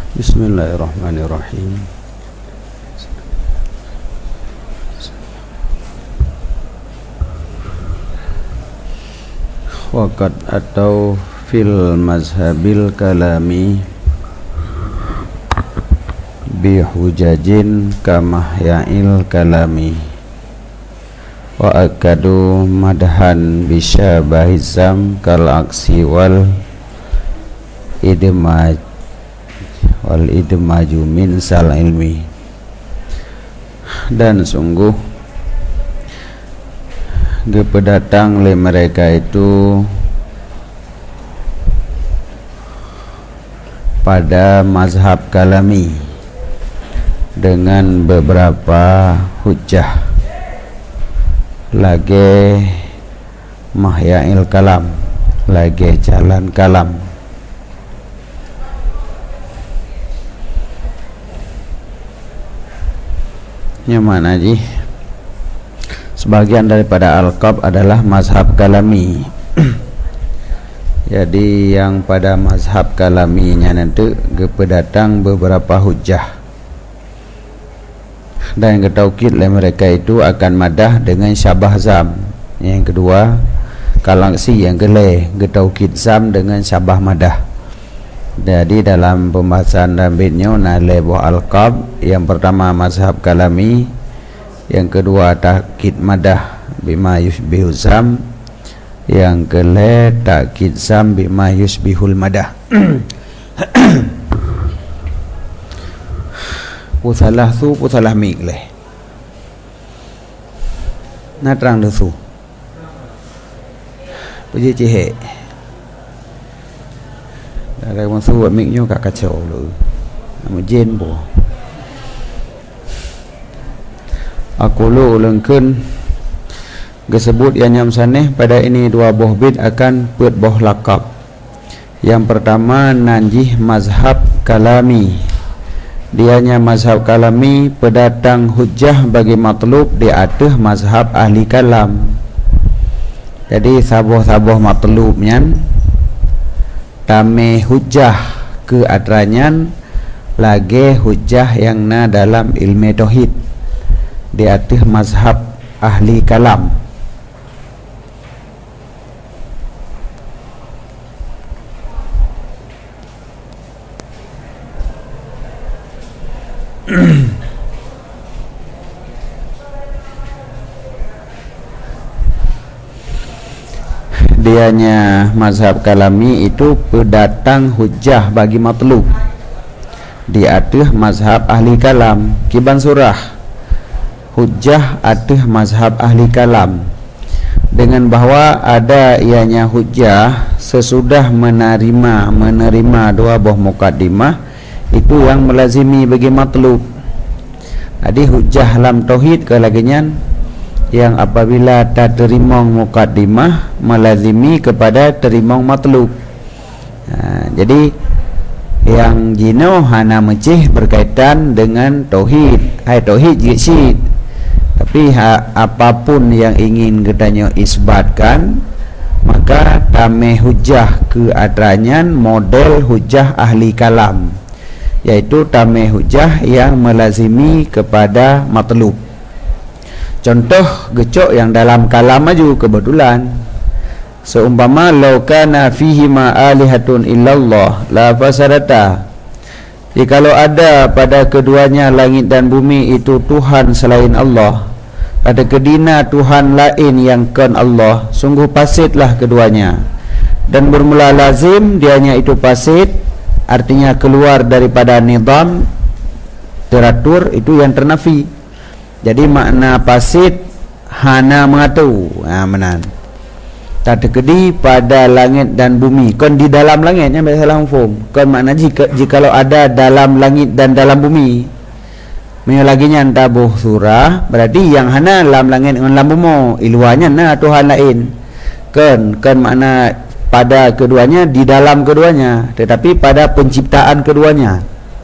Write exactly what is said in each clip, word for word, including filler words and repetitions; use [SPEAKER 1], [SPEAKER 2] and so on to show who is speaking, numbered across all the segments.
[SPEAKER 1] Bismillahirrahmanirrahim. Waqad atau fil mazhabil kalami bihujajin kamahya'il kalami wa akadu madhan bisyabahizam kal aksi wal idmaj wal idmaju min sal ilmi. Dan sungguh kepedatang le mereka itu pada mazhab kalami dengan beberapa hujjah lagi mahyail kalam, lagi jalan kalam. Nyaman aja. Sebagian daripada al-qab adalah mazhab kalami. Jadi yang pada mazhab kalaminya nanti kepedatang beberapa hujjah. Dan yang ketaukid oleh mereka itu akan madah dengan syabah zam. Yang kedua kalangsi, yang kelih ketaukid zam dengan syabah madah. Jadi dalam pembahasan rambitnya nalai buah al-qab, yang pertama mazhab kalami, yang kedua takkid madah bima yusbihu zam, yang kelih takkid zam bima yusbihul madah. Putalah tu putalah mik leh. Na terang dah tu. Pergi cihek. Ada orang tu buat miknya kat kacau lu. Nama jen po. Aku lu ulangkeun gesebut yang nyam saneh pada ini dua boh bid akan put boh lakab. Yang pertama nanjih mazhab kalami. Dianya mazhab kalami pedatang hujjah bagi matlub di atas mazhab ahli kalam. Jadi saboh-saboh matlubnya tame hujjah ke adranyan lagi hujjah yang na dalam ilmu tauhid di atas mazhab ahli kalam. Dianya mazhab kalami itu pedatang hujjah bagi matlub di atas mazhab ahli kalam. Kiban surah hujjah atas mazhab ahli kalam dengan bahawa ada ianya hujjah sesudah menerima menerima dua buah mukaddimah itu yang melazimi bagi matlub. Jadi hujjah dalam tauhid kelaginyan yang apabila tak terima mukaddimah melazimi kepada terima matlub. Ha, jadi yang jino hana mecih berkaitan dengan tauhid. Hai tauhid jiksid. Tapi ha, apapun yang ingin katanya isbatkan, maka tameh hujjah ke adranyan model hujjah ahli kalam, yaitu tameh hujjah yang melazimi kepada matlub. Contoh gecok yang dalam kalam maju kebetulan seumpama law kana fihi ma alihatun illallah la fasadata. Jikalau ada pada keduanya langit dan bumi itu Tuhan selain Allah, ada kedina Tuhan lain yang kan Allah, sungguh pasidlah keduanya. Dan bermula lazim dianya itu pasid, artinya keluar daripada nizam teratur, itu yang ternafi. Jadi makna pasid hana mengatu, ha, menan tak terkedi pada langit dan bumi. Kon di dalam langitnya biasa langsung. Kon makna jika jikalau ada dalam langit dan dalam bumi. Menyo laginya tabuh surah berarti yang hana dalam langit dan dalam bumi, iluanya na Tuhan lain. Kon kon makna pada keduanya, di dalam keduanya, tetapi pada penciptaan keduanya.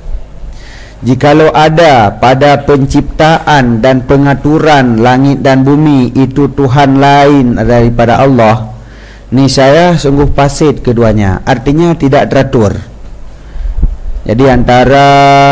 [SPEAKER 1] Jikalau ada pada penciptaan dan pengaturan langit dan bumi itu Tuhan lain daripada Allah, niscaya sungguh pasid keduanya, artinya tidak teratur. Jadi antara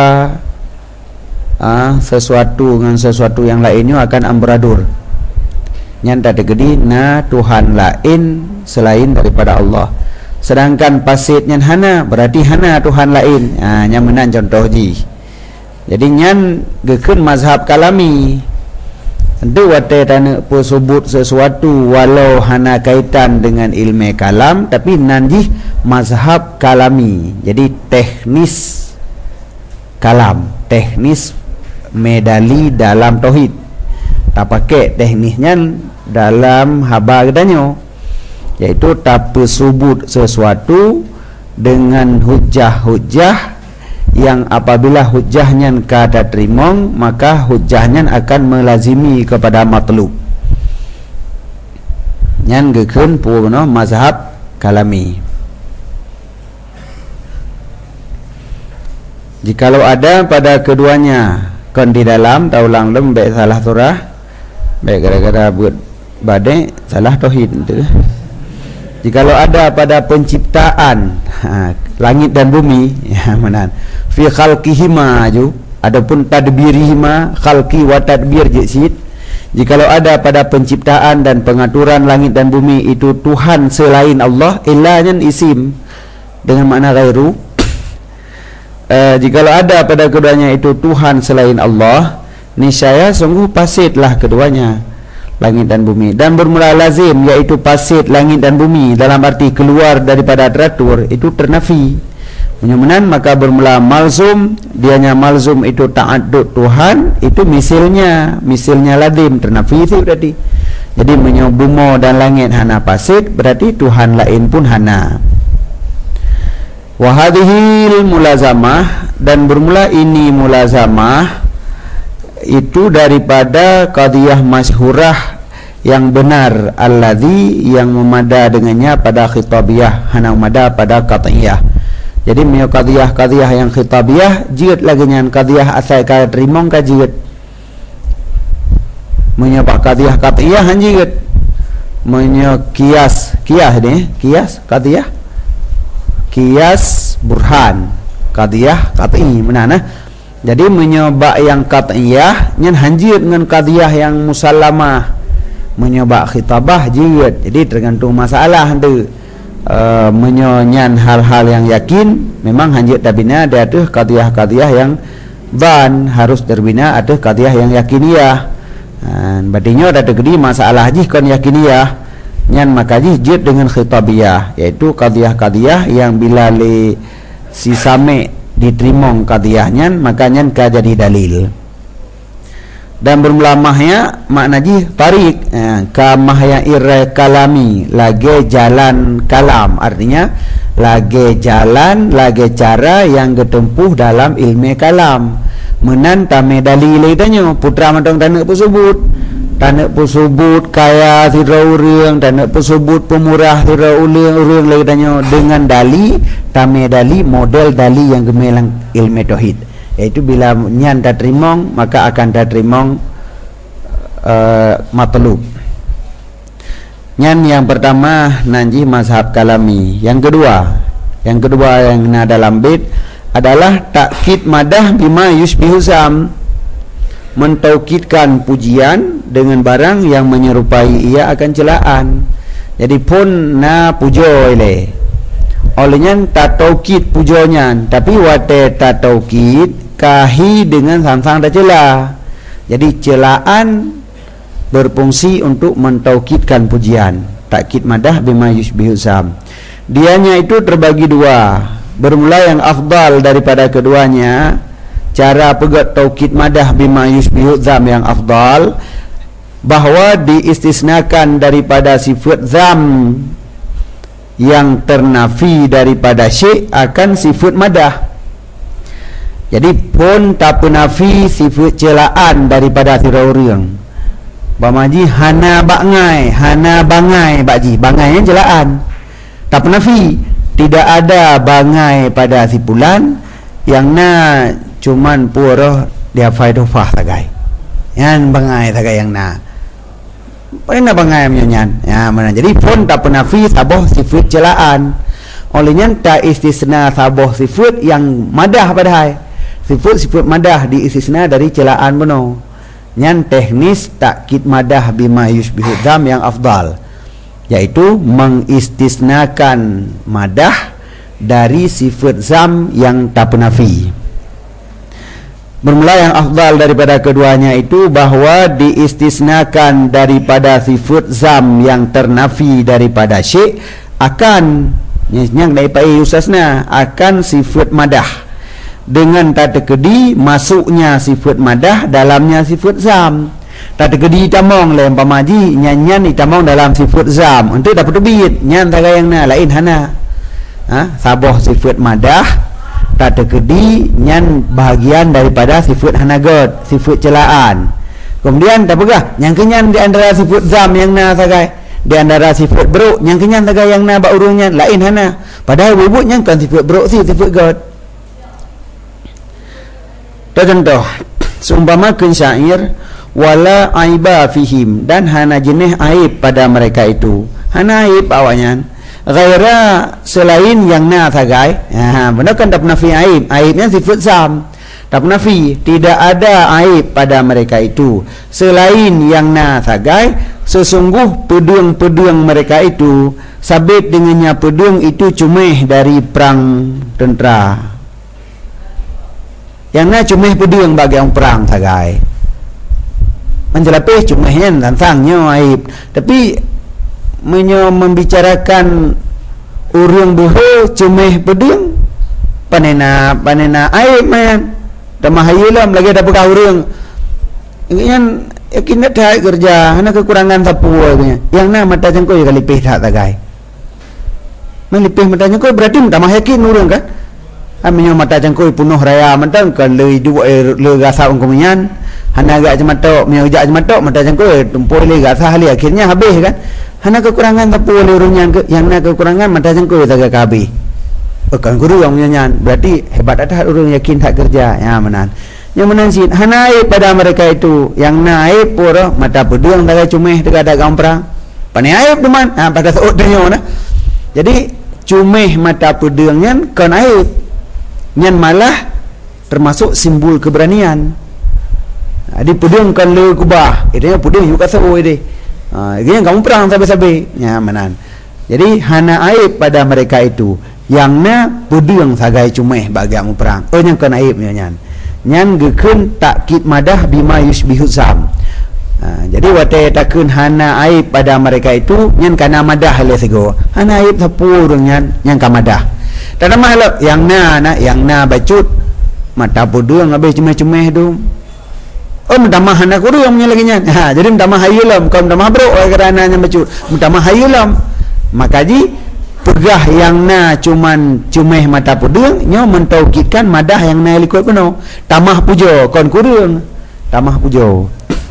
[SPEAKER 1] ah, sesuatu dengan sesuatu yang lainnya akan amburadur. Nyanda tegedi na Tuhan lain selain daripada Allah. Sedangkan pasit nyan hana berarti hana Tuhan lain. Ah, nya menan contoh ji. Jadi nyan gekeun mazhab kalami. Tentu wate tana sebut sesuatu walau hana kaitan dengan ilmu kalam, tapi nanji mazhab kalami. Jadi teknis kalam, teknis medali dalam tauhid. Tak pakai teknisnya dalam haba gedanyo, yaitu tak sebut sesuatu dengan hujah-hujah yang apabila hujahnya kada terimong, maka hujahnya akan melazimi kepada matlub. Nyan gekeun puno mazhab kalami. Jikalau ada pada keduanya kon di dalam taulang lembek salah surah, baik gara-gara buat badai salah tauhid itu. Jikalau ada pada penciptaan ha, langit dan bumi, ya menan fi khalqihima ju, adapun tadbirihima, khalqi wa tadbir jisid. Jikalau ada pada penciptaan dan pengaturan langit dan bumi itu Tuhan selain Allah, illahnya isim dengan makna ghairu. Uh, jikalau ada pada keduanya itu Tuhan selain Allah, niscaya sungguh pasidlah keduanya, langit dan bumi, dan bermula lazim yaitu pasid langit dan bumi dalam arti keluar daripada teratur itu ternafi menyamanan, maka bermula malzum, dianya malzum itu ta'addud Tuhan, itu misilnya misilnya lazim ternafi itu berarti. Jadi menyobumo dan langit hana pasid berarti Tuhan lain pun hana. Wahadihil mulazamah, dan bermula ini mulazamah itu daripada qadiyah masyhurah yang benar, alladzi yang memada dengannya pada khitabiyah, hana memada pada qat'iyah. Jadi menyo qadiyah-qadiyah yang khitabiyah jiut lagi nyan qadiyah asal ka terimong ka jiut. Menyo pak qadiyah qat'iyah han jiut. Menyo kias, kias ni, kias qadiyah. Kias burhan, qadiyah qat'i menana. Jadi menyoba yang qat'iyah nyan hanjir dengan qadiyah yang musallamah, menyoba khitabah jiut. Jadi tergantung masalah tu. Uh, menyonyan hal-hal yang yakin memang hanjir tabina ada tuh qadiyah-qadiyah yang ban harus terbina ada qadiyah yang yakiniyah. Dan badinya ada tegedi masalah ji kon yakiniyah nyan maka ji jiut dengan khitabiyah, yaitu qadiyah-qadiyah yang bila li si same diterimong qadiyahnya maka nyan ka jadi dalil. Dan bermulamahnya makna ji tarik eh, ka mahya ir kalami, lagi jalan kalam, artinya lagi jalan lagi cara yang ditempuh dalam ilmu kalam. Menan tame dalil idanyo putra madong tanek pusubut, tanek pusubut kaya tirau urang, tanek pusubut pemurah tirau urang lagi idanyo dengan dali tame dali model dali yang gemelang ilmu tauhid, yaitu bila nyan tak terimong maka akan tak terimong uh, matlub. Nyan yang pertama nanji mazhab kalami. Yang kedua, yang kedua yang na dalam bait adalah takkid madah bima yusbihu sam, mentaukidkan pujian dengan barang yang menyerupai ia akan celaan. Jadi pun na pujo ile olehnya tak taukid pujonya, tapi wate tak taukid kahi dengan sang-sang dah cela. Jadi celaan berfungsi untuk mentaukidkan pujian. Takkid madah bima yusbihu sam, dianya itu terbagi dua. Bermula yang afdal daripada keduanya, cara pegat taukid madah bima yusbihu zam yang afdal, bahwa diistisnakan daripada sifat zam yang ternafi daripada syai' akan sifat madah. Jadi pun tak penafi sifat celaan daripada tirauriang. Bamaji hana bangai, hana bangai bakji, bangai yang celaan. Tak penafi tidak ada bangai pada si pulan yang na cuman pura dia faidofah tagai. Yang bangai tagai yang na. Pernah bangai menyanyan. Ya mana. Jadi pun tak penafi sabah sifat celaan. olehnya tak istisna saboh sifat yang madah padahal sifat-sifat madah diistisna dari celaan benar. Nyan teknis takkid madah bima yushbihu dzam yang afdal, yaitu mengistisnakan madah dari sifat zam yang tak penafi. Bermula yang afdal daripada keduanya itu bahwa diistisnakan daripada sifat zam yang ternafi daripada syekh akan yang daripada usasna akan sifat madah dengan tak terkedi masuknya sifat madah dalamnya sifat zam. Tak terkedi tamong le pamaji nyanyian itamong dalam sifat zam untuk dapat terbit nyan taga yang na lain hana ha saboh sifat madah tak terkedi nyan bahagian daripada sifat hanagot sifat celaan. Kemudian tak pegah yang kenyan di antara sifat zam yang na tagai di antara sifat beruk yang kenyan tagai yang na ba urungnya lain hana padahal bubut yang kan sifat beruk si sifat god. Contoh seumpamakan syair wala aiba fihim, dan hana jenis aib pada mereka itu. Hana aib awaknya ghaira selain yang na tagai. Ha benar kan tak nafi aib. Aibnya sifat zam. Tak nafi tidak ada aib pada mereka itu selain yang na tagai. Sesungguh pedung-pedung mereka itu sabit dengannya pedung itu cumeh dari perang tentera. Yang na cumeh pedung bagi orang perang tagai. Menjelapih cumehnya tantangnya aib. Tapi menyo membicarakan urung buhu cumeh pedung panena panena aib man. Tamah hayulam lagi ada pegah urung. Ingin yakin dah kerja hana kekurangan sapu punya. Yang na mata jangkau ya kalipih tak tagai. Melipih mata jangkau berarti tamah yakin urung kan? Aminyo mata jangkau punuh raya mentang kan le dua le gasa ungkumian. Hana agak jematok mi ujak jematok mata jangkau tumpul le gasa hali akhirnya habis kan. Hana kekurangan sapu urungnya yang na kekurangan mata jangkau taga kabeh. Bukan guru yang nyanyan berarti hebat ada urung yakin tak kerja ya menan. Yang menansin hana aib pada mereka itu yang naib pura mata pedung taga cumeh taga dagang perang. Pane aib teman ha pada saat denyo na. Jadi cumeh mata pedungnya kan aib. Nyan malah termasuk simbol keberanian. Adi pedung kan le kubah. Itu pedung yuk kasa oi deh. Ah ini kamu perang sabe-sabe. Ya menan. Jadi hana aib pada mereka itu yang na pedung sagai cumeh bagi kamu perang. Oh yang kan aib nyan. Nyan gekeun takkid madah bima yushbihu zam. Ha, jadi wate takun hana aib pada mereka itu nyan kana madah le sego. Hana aib sapu urang nyan yang ka madah. Tak nama lo yang na na yang na bacut mata pedung habis cumeh-cumeh tu. Oh mendamah anak guru yang punya lagi nya. Ha jadi mendamah hayulam kau mendamah bro kerana nya bacut. Mendamah hayulam. Maka ji pegah yang na cuman cumeh mata pedung nyo mentaukidkan madah yang na likut penuh. Tamah pujo kon kurung. Tamah pujo.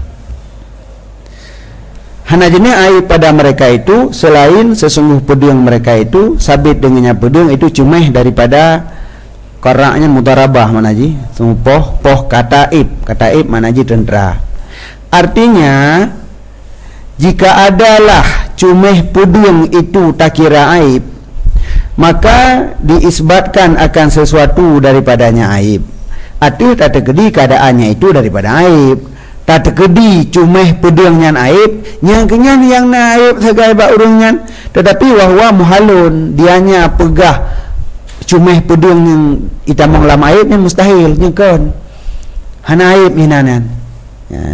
[SPEAKER 1] Hana jenis aib pada mereka itu selain sesungguh pedung mereka itu sabit dengannya pedung itu cumeh daripada koraknya mudarabah manaji sumpoh poh kata ib kata ib manaji tentera. Artinya jika adalah cumeh pedung itu tak kira aib maka diisbatkan akan sesuatu daripadanya aib. Arti tak terjadi keadaannya itu daripada aib. Tak terkedi cumeh pedung nyan aib yang kenyan yang na aib segai bak urung nyan tetapi wahwa muhalun dianya pegah cumeh pedung yang itamong lam aib yang mustahil nyekon hana aib hinanan ya.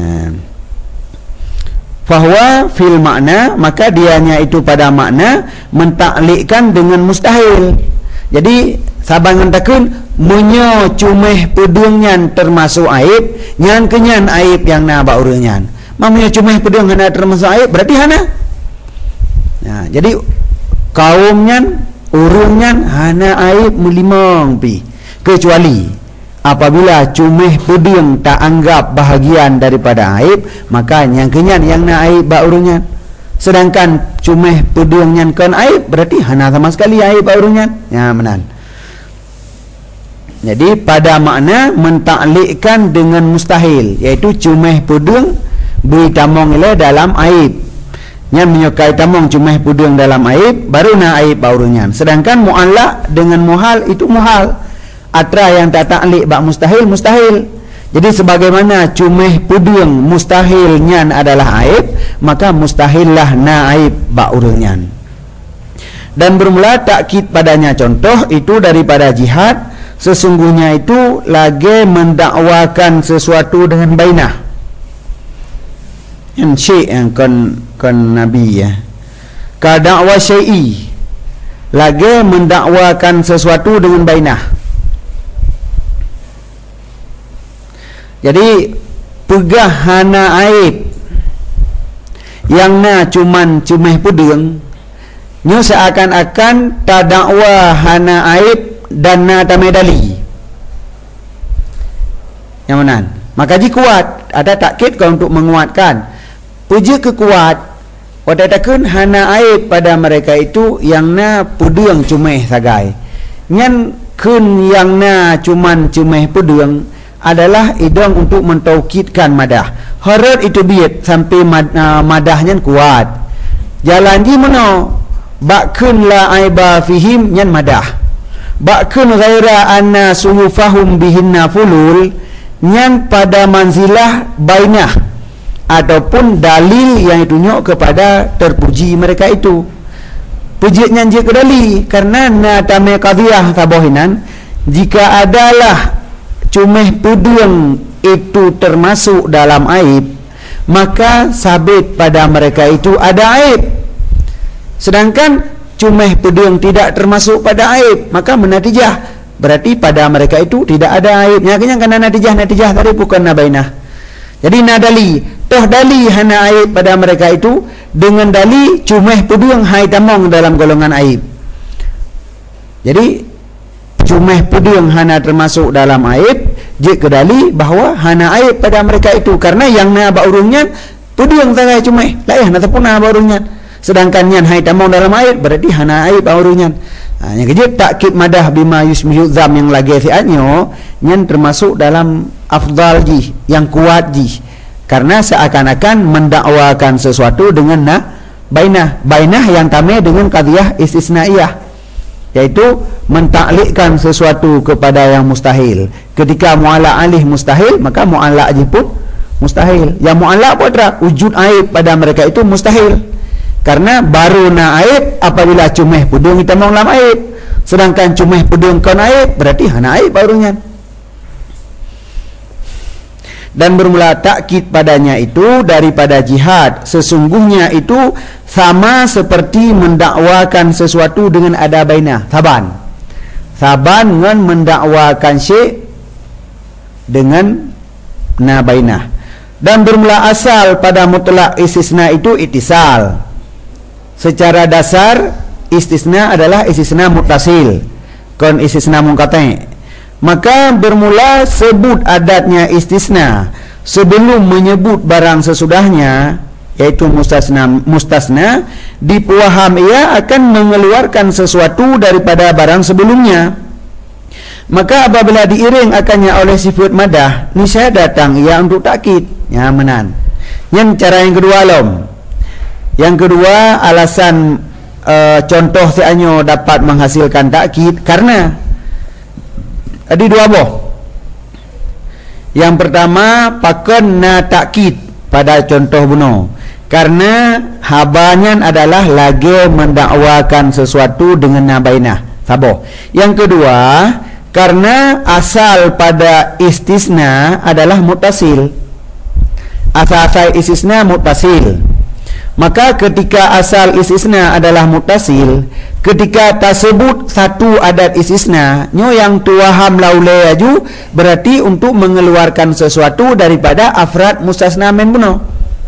[SPEAKER 1] Bahwa fil makna maka dianya itu pada makna mentaklikkan dengan mustahil. Jadi sabangan takun menyo cumeh pedung nyan termasuk aib nyan kenyan aib yang na ba urang nyan. Mamnya cumeh pedung hana termasuk aib berarti hana. Nah, jadi kaum nyan urang nyan hana aib melimang pi kecuali apabila cumeh pedung tak anggap bahagian daripada aib maka yang kenyan yang na aib ba urang nyan. Sedangkan cumeh pedung nyan kan aib berarti hana sama sekali aib ba urang nyan. Ya menan. Jadi pada makna mentaklikkan dengan mustahil, iaitu cumeh pedung beri tamong le dalam aib. Nyan menyukai tamong cumeh pudung dalam aib, baru na aib baurunyan. Sedangkan mu'allak dengan muhal itu muhal. Atra yang tak ta'liq bak mustahil, mustahil. Jadi sebagaimana cumeh pudung mustahil nyan adalah aib, maka mustahillah na aib bak urunyan. Dan bermula takkid padanya contoh itu daripada jihad, sesungguhnya itu lagi mendakwakan sesuatu dengan bainah. Yang syai' yang kon kon nabi ya. Ka dakwa syai'i, lagi mendakwakan sesuatu dengan bainah. Jadi pegah hana aib yang na cuman cumeh pudung, nyo seakan-akan ta dakwa hana aib dan na tamedali. Yang mana? Maka ji kuat, ada takkid kau untuk menguatkan. Puji kekuat, wadatakan hana aib pada mereka itu yang na pudung cumeh sagai. Nyan kun yang na cuman cumeh pudung adalah idong untuk mentaukidkan madah. Harap itu biat sampai mad, uh, madahnya kuat. Jalan ji mana? Bakun la aiba fihim nyan madah. Bakun ghaira anna suhufahum bihinna fulul nyan pada manzilah bainah, ataupun dalil yang ditunjuk kepada terpuji mereka itu. Puji nyan je kedali karena na tame qadhiyah tabohinan, jika adalah cumeh pudung itu termasuk dalam aib, maka sabit pada mereka itu ada aib. Sedangkan cumeh pudung tidak termasuk pada aib, maka menatijah berarti pada mereka itu tidak ada aibnya. Karena natijah-natijah tadi bukan nabainah. Jadi nadali, toh dali hana aib pada mereka itu dengan dali cumeh pudung hai tamong dalam golongan aib. Jadi cumeh pudung hana termasuk dalam aib, je kedali bahawa hana aib pada mereka itu karena yang na baurungnya pudung tangai cumeh laih na tapuna baurungnya. Sedangkan yang hai tamong dalam aib berarti hana aib baurungnya. Ha, yang kejut takkid madah bima yusmihu zam yang lagi fi'atnya yang termasuk dalam afdal ji, yang kuat ji, karena seakan-akan mendakwakan sesuatu dengan na bainah, bainah yang tamai dengan qadhiyah istisnaiyah, yaitu mentaklikkan sesuatu kepada yang mustahil. Ketika mu'allaq alih mustahil, maka mu'allaq ji pun mustahil. Yang mu'allaq pun adalah wujud aib pada mereka itu mustahil, karena baru na aib apabila cumeh pudung kita mau lam aib. Sedangkan cumeh pudung kon aib berarti hana aib barunya. Dan bermula takkid padanya itu daripada jihad, sesungguhnya itu sama seperti mendakwakan sesuatu dengan ada bainah. Saban Saban dengan mendakwakan syai' dengan na bainah. Dan bermula asal pada mutlak istisna itu itisal. Secara dasar istisna adalah istisna muttasil, kon istisna munqati'. Maka bermula sebut adatnya istisna sebelum menyebut barang sesudahnya, yaitu mustasna. Mustasna dipaham ia akan mengeluarkan sesuatu daripada barang sebelumnya. Maka apabila diiring akannya oleh sifat madah, niscaya datang ia untuk takkid. Ya menan. Yang cara yang kedua lom. Yang kedua alasan uh, contoh seanyo dapat menghasilkan takkid karena ada dua boh. Yang pertama pakon na takkid pada contoh buno, karena habanyan adalah lagi mendakwakan sesuatu dengan nabainah saboh. Yang kedua karena asal pada istisna adalah muttasil. Asal-asal istisna muttasil. Maka ketika asal istisna adalah muttasil, ketika tersebut satu adat istisna, nyo yang tuaham laulai aju berarti untuk mengeluarkan sesuatu daripada afrad mustasna men buno.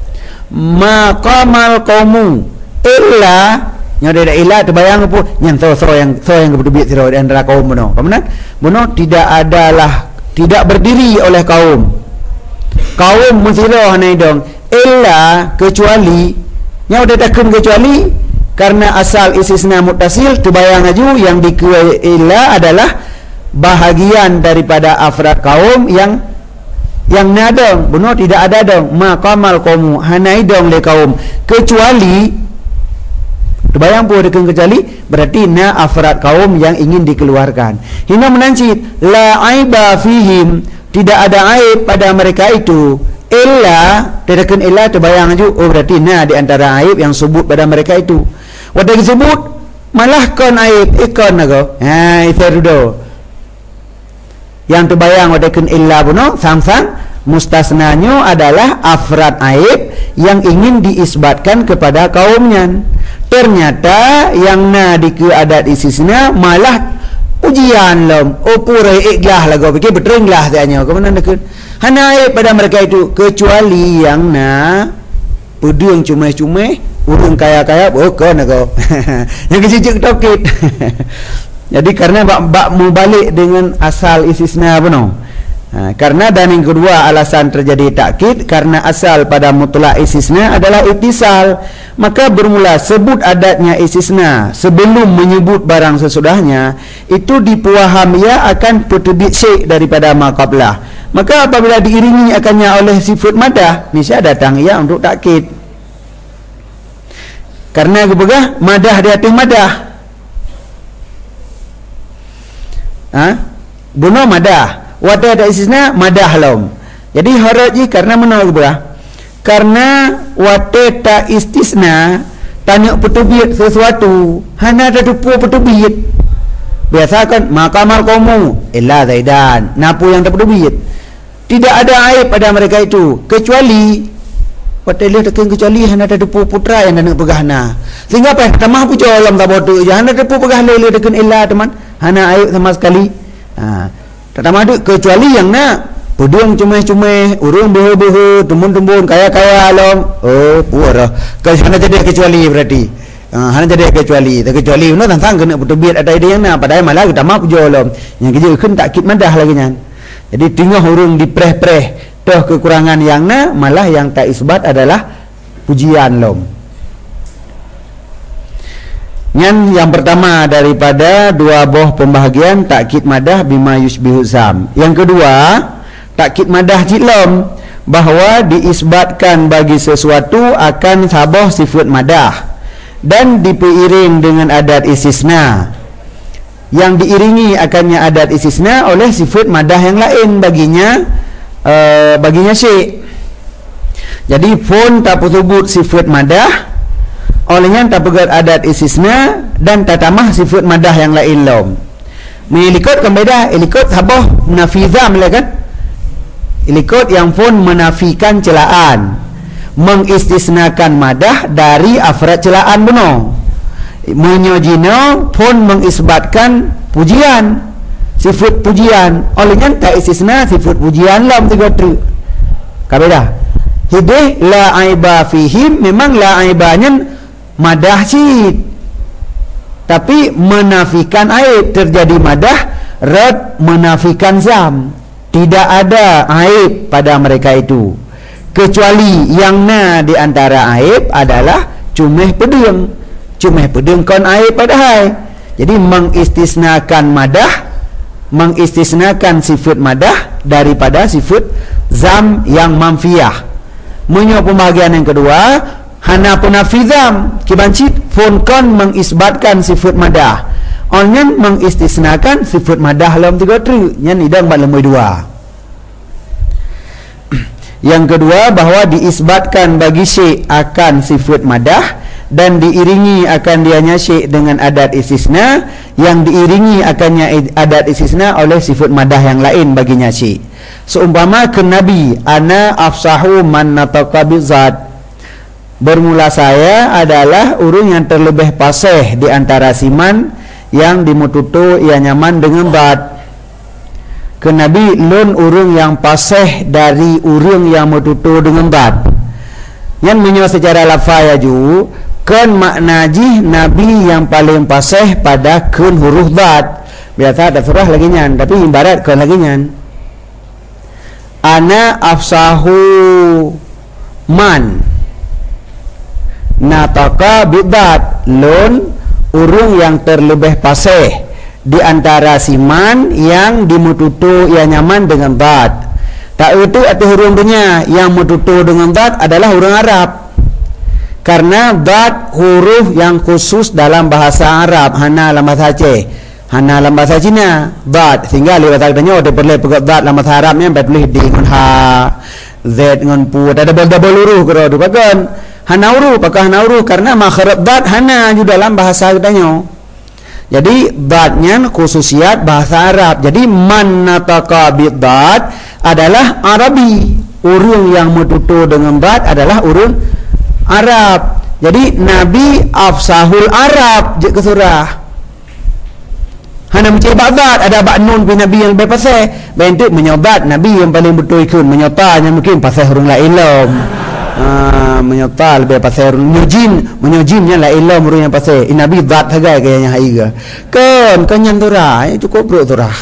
[SPEAKER 1] Maqamal qaumu illa nyo ada illa terbayang apa yang so so yang so yang berdebit sira di antara kaum buno. Kemudian buno tidak adalah tidak berdiri oleh kaum. Kaum musiro hanai dong illa kecuali yang udah takun kecuali karena asal istisna muttasil terbayang aju yang dikeila adalah bahagian daripada afrad kaum yang yang na dong benar tidak ada dong maqamal qaumu hanai dong le kaum kecuali terbayang pun dengan kecuali berarti na afrad kaum yang ingin dikeluarkan. Hina menancit la aiba fihim tidak ada aib pada mereka itu illa tidakkan illa terbayang ju oh berarti na di antara aib yang sebut pada mereka itu. Wadah disebut malah kon aib ikon nago. Ha itu dulu. Yang terbayang wadakan illa buno sang-sang mustasnanya adalah afrad aib yang ingin diisbatkan kepada kaumnya. Ternyata yang na di keadat istisna malah ujian lom upurai iklah lagu fikir beteringlah tanya ke mana nak hana aib pada mereka itu kecuali yang na pedung cumeh-cumeh urung kaya-kaya bukan nago yang kecil tokit. Jadi karena bak, bak mubalik dengan asal istisna benar. Ha, karena dan yang kedua alasan terjadi takkid karena asal pada mutlak istisna adalah ittisal, maka bermula sebut adatnya istisna sebelum menyebut barang sesudahnya itu dipuaham ia akan peterbit syek daripada maqablah. Maka apabila diiringi akannya oleh sifat madah niscaya datang ia untuk takkid. Karena kebegah madah di atas madah. Ha? Bunuh madah wadah ada istisna madah lom. Jadi haraji karena menolak berah karena wadah tak istisna tanya petubit sesuatu hana ada dupu petubit biasa kan maqamal qaumu illa zaidan napu yang tak petubit tidak ada aib pada mereka itu kecuali wadah lihat tekan kecuali hana ada dupu putra yang nak pegahna sehingga apa tamah pujo alam tak bodoh hana ada dupu pegah lele tekan illa teman hana aib sama sekali. Ha tak ada kecuali yang nak pedung cumeh-cumeh urung behe-behe tumbun-tumbun kaya-kaya alam oh puara kalau hana jadi kecuali berarti ha, hana jadi kecuali tak kecuali no tantang kena petubit ada ide yang nak padahal malah kita maaf jo alam yang kerja kan tak kit madah lagi nyan. Jadi tengah urung dipreh-preh toh kekurangan yang nak malah yang tak isbat adalah pujian lom. Yang, yang pertama daripada dua buah pembahagian takkid madah bima yusbihu zam. Yang kedua takkid madah cilom bahawa diisbatkan bagi sesuatu akan sabah sifat madah dan dipiring dengan adat istisna yang diiringi akannya adat istisna oleh sifat madah yang lain baginya uh, baginya syek. Jadi pun tak sebut sifat madah olehnya tak pegat adat istisna dan tak tamah sifat madah yang lain lom. Melikut kan beda, ilikut sabah menafizam lah kan. Ilikut yang pun menafikan celaan, mengistisnakan madah dari afrad celaan benar. Menyojino pun mengisbatkan pujian, sifat pujian. Olehnya tak istisna sifat pujian lom tiga tu. Kabeda. Hidih la aiba fihim memang la aibanya madah cid tapi menafikan aib terjadi madah rad menafikan zam tidak ada aib pada mereka itu kecuali yang na di antara aib adalah cumeh pedung cumeh pedung kon aib padahal jadi mengistisnakan madah mengistisnakan sifat madah daripada sifat zam yang manfiyah. Menyo pembahagian yang kedua hana punafizam kibancit fon kon mengisbatkan sifat madah onyan mengistisnakan sifat madah dalam tiga tri nyan idang bat lemui dua. Yang kedua bahawa diisbatkan bagi syekh akan sifat madah dan diiringi akan dianya syekh dengan adat istisna yang diiringi akannya adat istisna oleh sifat madah yang lain baginya syekh. Seumpama ke Nabi ana afsahu man nataqa bizat bermula saya adalah urung yang terlebih paseh di antara siman yang dimututu ia nyaman dengan bat. Ke Nabi lun urung yang paseh dari urung yang mututu dengan bat. Yang menyo secara lafaz ju kan makna jih Nabi yang paling paseh pada kun huruf bat. Biasa ada surah lagi nyan tapi ibarat kan lagi nyan. Ana afsahu man nataka bidat lun urung yang terlebih paseh di antara siman yang dimututu ia nyaman dengan bat. Tak itu atau huruf dunia yang bertutur dengan zat adalah huruf Arab. Karena zat huruf yang khusus dalam bahasa Arab, hana dalam bahasa Aceh, hana dalam bahasa Cina, zat. Sehingga lewat tanya ada perlu pegat zat dalam bahasa Arabnya sampai tulis D dengan H, Z dengan pu, ada double-double huruf kalau tu pakai hana huruf, pakai hana huruf karena makhraj zat hana juga dalam bahasa tanya. Jadi zatnya khususiat bahasa Arab. Jadi man nataka bidzat adalah Arabi. Urang yang bertutur dengan zat adalah urang Arab. Jadi Nabi afsahul Arab je ke surah. Hana mencari zat ada bak nun pi Nabi yang lebih pasal. Bentuk menyobat Nabi yang paling betul ikut menyotanya mungkin pasal urang la ilm. Ah, menyota lebih pasal nyujin, menyujinnya la ilmu murunya pasal inabi zat hagai kayaknya haiga. Kan kanyan turah, cukup bro turah.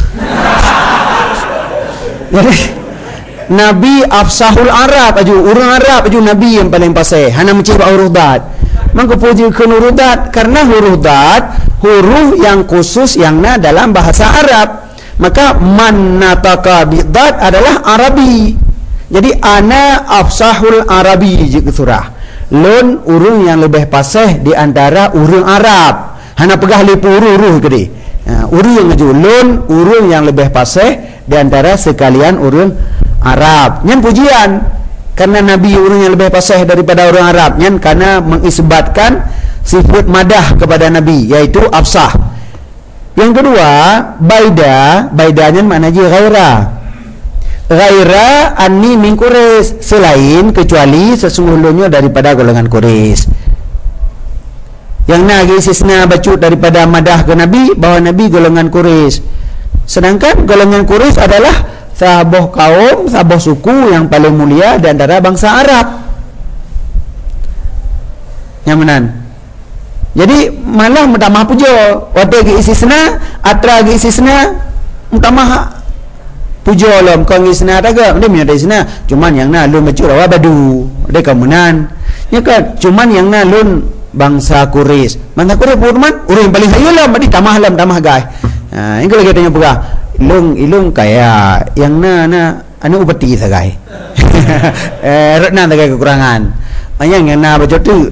[SPEAKER 1] Jadi Nabi afsahul Arab aju, orang Arab aju Nabi yang paling pasal. Hana mencari huruf zat. Maka puji ke huruf zat karena huruf zat huruf yang khusus yang na dalam bahasa Arab. Maka man nataka bidzat adalah Arabi. Jadi ana afsahul Arabi je surah. Lun urang yang lebih fasih di antara urang Arab. Hana pegah lipu uruh-uruh gede. Ha, urang aju lun urang yang lebih fasih di antara sekalian urang Arab. Nyen pujian karena Nabi urang yang lebih fasih daripada orang Arab. Nyen karena mengisbatkan sifat madah kepada Nabi yaitu afsah. Yang kedua, baida, baidanya mana je ghaira. Ghaira anni min Quraisy, selain kecuali sesungguhnya daripada golongan Quraisy. Yang nagi istisna bacut daripada madah ke Nabi bahwa Nabi golongan Quraisy. Sedangkan golongan Quraisy adalah sahabat kaum, sahabat suku yang paling mulia di antara bangsa Arab. Nyamanan. Jadi malah mutamah pujo, waktu gi istisna, atra gi istisna mutamah pujo lom kau ngisna taga dia punya isna cuman yang na lun macur awak badu dia kemunan ya kan cuman yang na lun bangsa Quraisy bangsa Quraisy purman urang yang paling hayul lam di tamah lam tamah gai ha ingkau lagi tanya pegah ilung ilung kaya yang na na anu upeti sagai eh retna tagai kekurangan yang yang na baca tu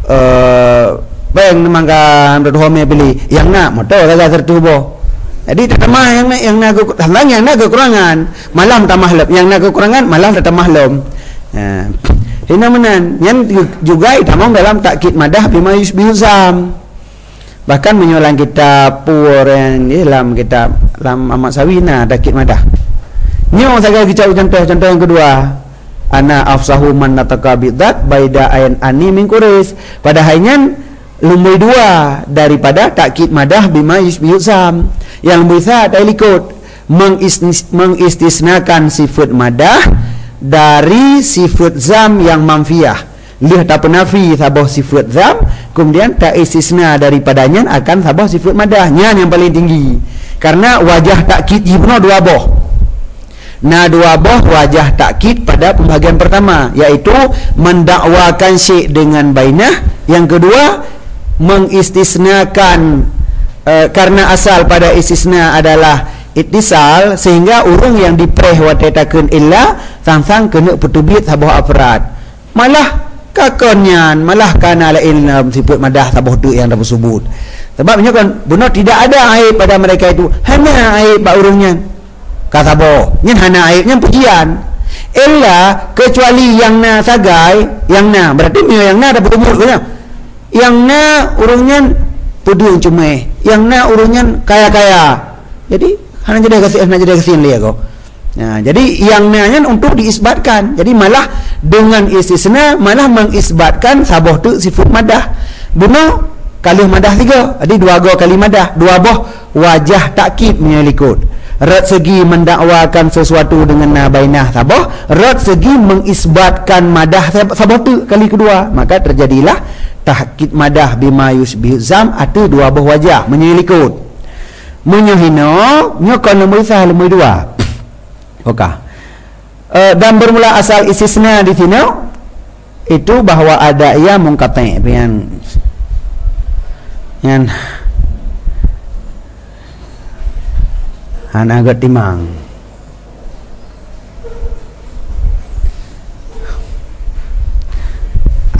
[SPEAKER 1] eh bang mangka berhome beli yang na moto tagai tertubo. Jadi tamah yang na yang nak halang yang nak kekurangan malam tamah lem yang nak kekurangan malam tamah lem. Ha. Hina menan yang juga tamang dalam takkid madah bima yusbihuzam. Bahkan menyulang kitab pur yang di dalam kitab dalam Ahmad Sawina takkid madah. Nyo saja kita contoh-contoh yang kedua. Ana afsahu man nataka bidzat baida ayan ani min Quraisy. Pada hanya lumbai dua daripada takkid madah bima yusbihuzam. Yang bisa ikut mengistisnakan sifat madah dari sifat zam yang manfiyah. Lih tak penafi sabah sifat zam, kemudian tak istisna daripadanya akan sabah sifat madahnya yang paling tinggi. Karena wajah takkid ibnu dua boh. Nah dua boh wajah takkid pada pembahagian pertama yaitu mendakwakan syekh dengan bainah. Yang kedua mengistisnakan Uh, karena asal pada istisna adalah ittisal sehingga urang yang dipreh watetakeun illa sang-sang kena petubit sabah afrad malah kakonyan malah kana lain sifat madah sabah tu yang dapat sebut sebabnya kan benar tidak ada aib pada mereka itu hanya aib ba urangnya ka sabah nyen hana aibnya pujian illa kecuali yang na sagai yang na berarti yang na dapat umur yang na urangnya pudung cuma yang na urunyan kaya-kaya jadi hanya jadi kasih hanya jadi kasih dia kau nah, jadi yang nanya untuk diisbatkan jadi malah dengan istisna malah mengisbatkan sabah tu sifat madah bunuh kali madah tiga jadi dua go kali madah dua boh wajah takkid menyelikut rat segi mendakwakan sesuatu dengan nabainah sabah rat segi mengisbatkan madah sabah tu kali kedua maka terjadilah takkid madah bima yusbihuzam atau dua buah wajah menyelikut menyuhino nyokon nombor sah nombor dua okah e, dan bermula asal istisna di sini itu bahwa ada ya mungkate yang yang han agak timang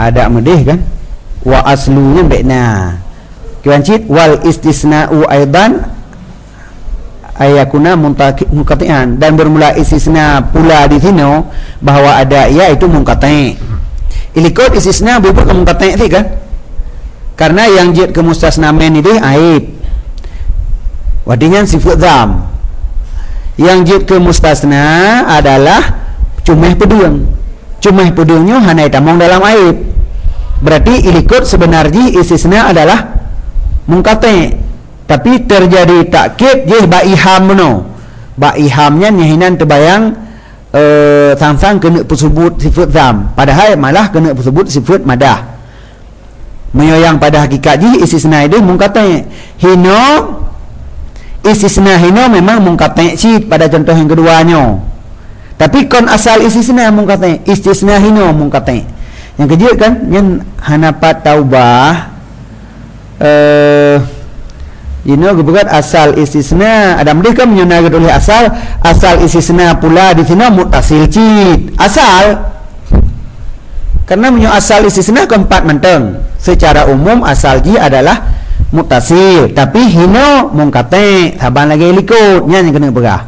[SPEAKER 1] ada medih kan, wa aslunya baikna kiwancit wal istisna'u aidan ayakuna munqati'an, dan bermula istisna pula di sini bahwa ada ia itu munqati'. Ilikut istisna bubuk ke munqati' sih kan, karena yang jid ke mustasna men itu aib wadinya sifat dzam, yang jid ke mustasna adalah cumeh pedung, cumeh pedungnya hana tamong dalam aib, berarti ilikut sebenarnya istisna adalah mungkate, tapi terjadi takkid je ba iham meno, ba ihamnya nyahinan terbayang eh, sang-sang kena tersebut sifat zam, padahal malah kena tersebut sifat madah. Menyayang pada hakikat ji istisna itu mungkate, hino istisna hino memang mungkate cit pada contoh yang keduanya, tapi kon asal istisna mungkate, istisna hino mungkate. Yang kejut kan yang hanapat taubah eh ini kebetulan asal istisna ada mereka menyunakan oleh asal, asal istisna pula di sini mutasil cit asal, karena menyo asal istisna keempat menteng secara umum asal ji adalah mutasil, tapi hino mungkate saban lagi likutnya yang kena pegah.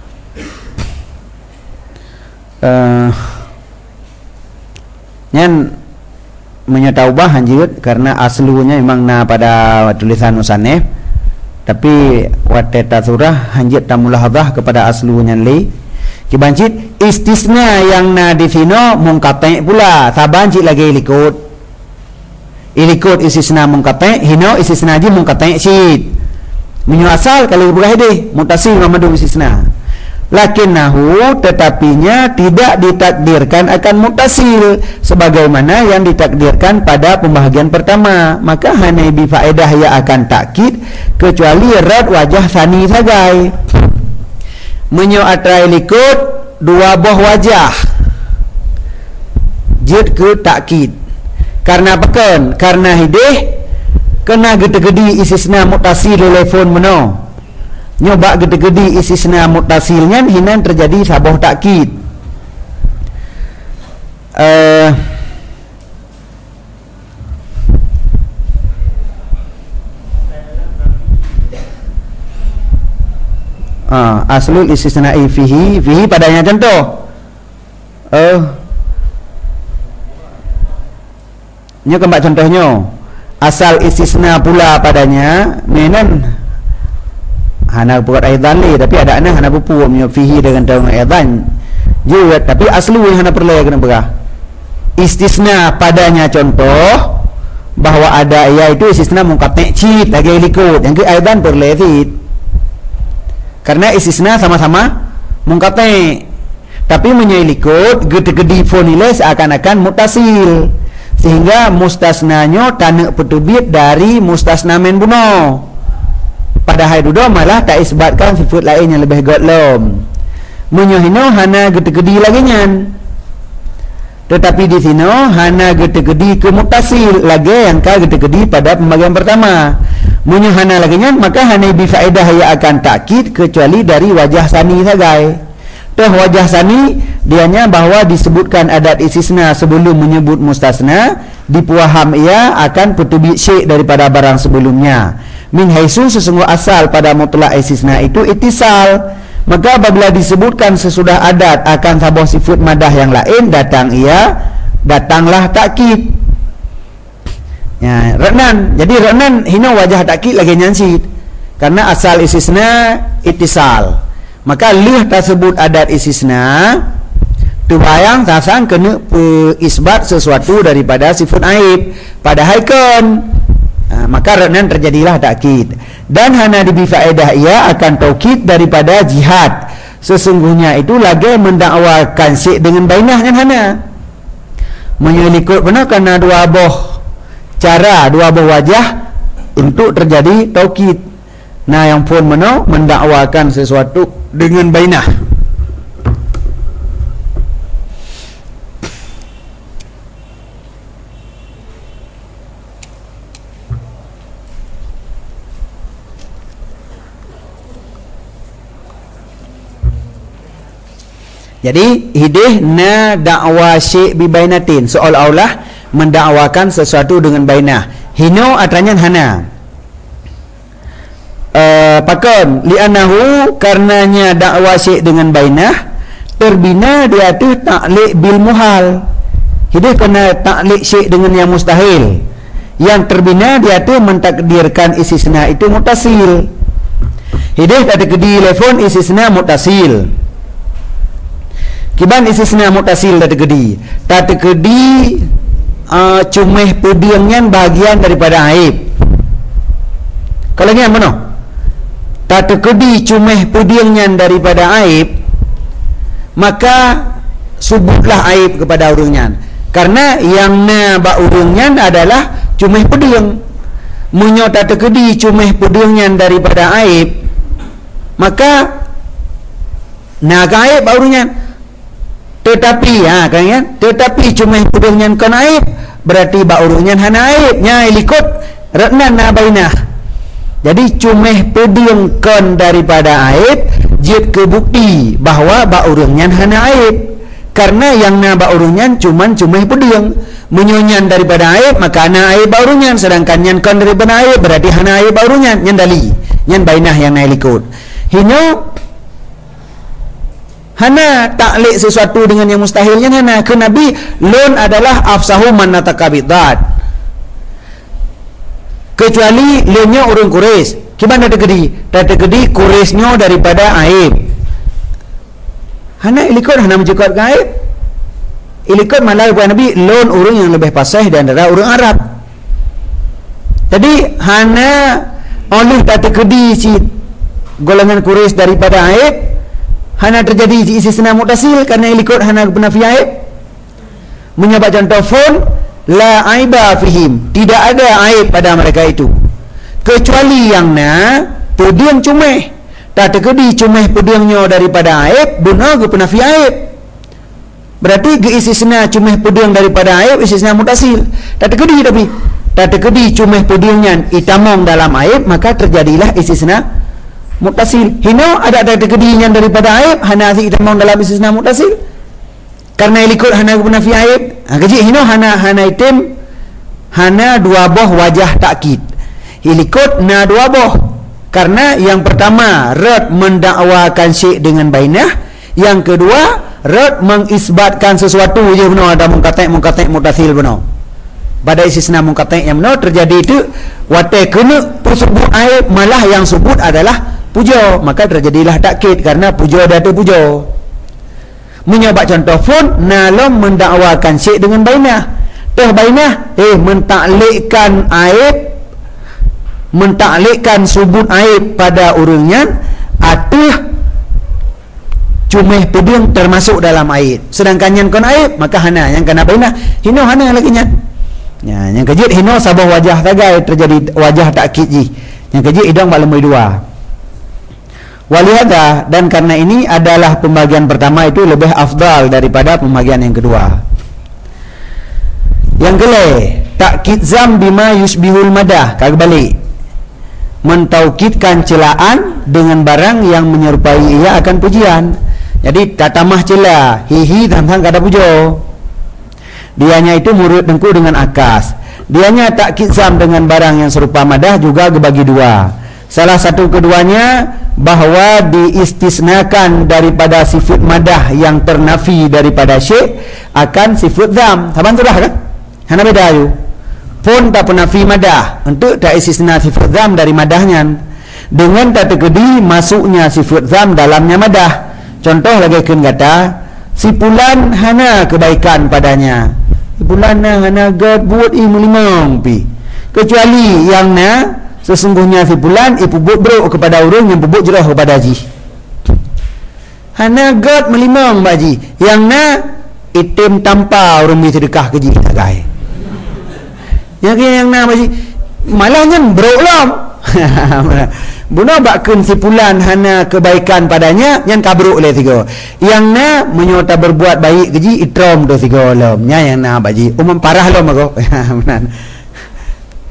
[SPEAKER 1] Uh, yang menyataubah hanjut karena aslunya memang na pada tulisan musannif, tapi wateta surah hanjut tamulahadhah kepada aslunya li kibancit istisna yang na di sino mungkate pula saban cik lagi likut, ilikut istisna mungkate, hino istisna ji mungkate cik menyo asal kalau berah deh mutasil ngamadu istisna, lakinnahu tetapinya tidak ditakdirkan akan mutasil sebagaimana yang ditakdirkan pada pembahagian pertama, maka hanya bi faedah ya akan takkid kecuali rad wajah sani sagai menyo atrai likut dua buah wajah jid ke takkid, karena pekan karena hidih kena gede-gede istisna mutasil telefon meno nyoba gede-gede istisna mutasilnya hinan terjadi saboh takkid. Uh, uh, aslul istisna'i fihi fihi padanya contoh uh, nyo kembali contohnya asal istisna pula padanya menan hana buat aidan li, tapi ada ana hana pupu menyo fihi dengan dalam aidan juga, tapi aslu yang hana perlu kena begah istisna padanya contoh bahwa ada ia itu istisna mungkate cit lagi likut, yang ke aidan perlu fit karena istisna sama-sama mungkate, tapi menyo likut gede-gede fonile seakan-akan mutasil sehingga mustasnanya tanek petubit dari mustasna men buno, padahal itu malah tak isbatkan sifat lain yang lebih godlom menyohino hana gede-gede lagi nyan, tetapi di sini hana gede-gede ke mutasil lagi yang ka gede-gede pada pembagian pertama menyohana lagi nyan, maka hana bifaedah ya akan takkid kecuali dari wajah sani sagai. Toh wajah sani dianya bahwa disebutkan adat istisna sebelum menyebut mustasna, dipuaham ia akan petubit syek daripada barang sebelumnya. Min haisu sesungguh asal pada mutlak istisna itu itisal, maka apabila disebutkan sesudah adat akan sabah sifat madah yang lain datang ia, datanglah takkid. Ya, renan. Jadi renan hino wajah takkid lagi nyansit karena asal istisna itisal. Maka lih tersebut adat istisna tu bayang sasang kena isbat sesuatu daripada sifat aib padahal kan, ha, maka renan terjadilah takkid. Dan hana dibi faedah ia akan taukid daripada jihad sesungguhnya itu lagi mendakwakan syek dengan bainah kan hana menyelikut benar karena dua boh cara, dua boh wajah untuk terjadi taukid. Nah yang pun mana mendakwakan sesuatu dengan bainah. Jadi hidih na dakwa syekh bi bainatin seolah-olah mendakwakan sesuatu dengan bainah. Hino atranyan hana uh, pakon li'annahu karenanya dakwa syek dengan bainah terbina dia tu ta'liq bil muhal. Hidup kena ta'liq syek dengan yang mustahil. Yang terbina dia tu mentakdirkan istisna itu mutasil. Hidup ada kedi telefon istisna mutasil. Kiban istisna mutasil ada kedi. Tak kedi uh, cumeh pudiangnya bagian daripada aib. Kalau ni mana? Tak kedi cumeh pudiangnya daripada aib, maka subutlah aib kepada urungnya. Karena yang na ba urungnya adalah cumeh pudiang. Munyo tak kedi cumeh pudiangnya daripada aib, maka naga aib ba urungnya. Tetapi ha kan ya, tetapi cumeh pudiangnya kan aib, berarti ba urungnya hana aib nya ikut ratnan na bainah. Jadi cumeh pudiang kan daripada aib jid ke bukti bahawa ba urungnya hana aib. Karena yang na ba urungnya cuman cumeh pudiang, menyonyan daripada aib maka hana aib ba urungnya, sedangkan yang kan daripada aib berarti hana aib ba urungnya, nyan dali nyan bainah yang na ikut. Hino hana ta'liq sesuatu dengan yang mustahilnya hana ke Nabi. Lun adalah afsahu man natakabidat, kecuali lunnya orang Quraisy. Gimana ada gedi? Ada gedi Quraisynya daripada aib. Hana ilikut hana menjukut aib. Ilikut malah kepada Nabi lun orang yang lebih fasih dan adalah orang Arab. Jadi hana oleh tak gedi si golongan Quraisy daripada aib, hana terjadi istisna mutasil karena ilikut hana penafi aib. Menyebab contoh phone la aiba fihim, tidak ada aib pada mereka itu, kecuali yang na pudiang cumeh. Tak terkedi cumeh pudiangnya daripada aib, benar ke penafi aib. Berarti ke istisna cumeh pudiang daripada aib, istisna mutasil. Tak terkedi tapi tak terkedi cumeh pudiangnya itamong dalam aib, maka terjadilah istisna mutasil. Hino ada tak terkedinya daripada aib, hana asyik itamong dalam istisna mutasil. Karena ilikut hana penafi aib. Ha, kecil hino hana hana item hana dua boh wajah takkid. Ilikut na dua boh. Karena yang pertama rad mendakwakan syek dengan bainah, yang kedua rad mengisbatkan sesuatu je benar, ada mungkatai mungkatai mutasil benar. Pada istisna mungkatai yang benar terjadi itu watai kena persebut aib, malah yang sebut adalah puja, maka terjadilah takkid karena puja ada puja. Menyebab contoh pun nalom mendakwakan syek dengan bainah. Teh bainah eh mentaklikkan aib, mentaklikkan subut aib pada urungnya, atuh cumeh pudiang termasuk dalam aib. Sedangkan yang kon aib maka hana, yang kena bainah hino hana lagi nya. Ya, yang kejit hino sabah wajah tagai terjadi wajah takkid ji. Yang kejit idong bak lemui dua. Walihada, dan karena ini adalah pembagian pertama itu lebih afdal daripada pembagian yang kedua. Yang kelai takkid zam bima yusbihul madah, kembali mentaukidkan celaan dengan barang yang menyerupai ia akan pujian. Jadi tatamah cela hihi tantang kada pujo. Dianya itu murid dengku dengan akas. Dianya takkid zam dengan barang yang serupa madah juga dibagi dua. Salah satu keduanya bahawa diistisnakan daripada sifat madah yang ternafi daripada syekh akan sifat zam. Taban sudah kan? Hana beda ayu. Pun tak penafi madah untuk tak istisna sifat zam dari madahnya, dengan tak terkedi masuknya sifat zam dalamnya madah. Contoh lagi kan kata si pulan hana kebaikan padanya, si pulan hana gad buat ilmu limang pi, kecuali yang na sesungguhnya si pulan ipu buat bro kepada orang yang bubuk jerah kepada haji. Hana gad melimang baji, yang na itim tanpa orang bisa sedekah keji tagai. Yang yang na baji malahnya bro lam. Buna bakun si pulan hana kebaikan padanya yang kabruk le tiga. Yang na menyota berbuat baik keji itrom do tiga lam. Nya yang na baji umum parah lam aku.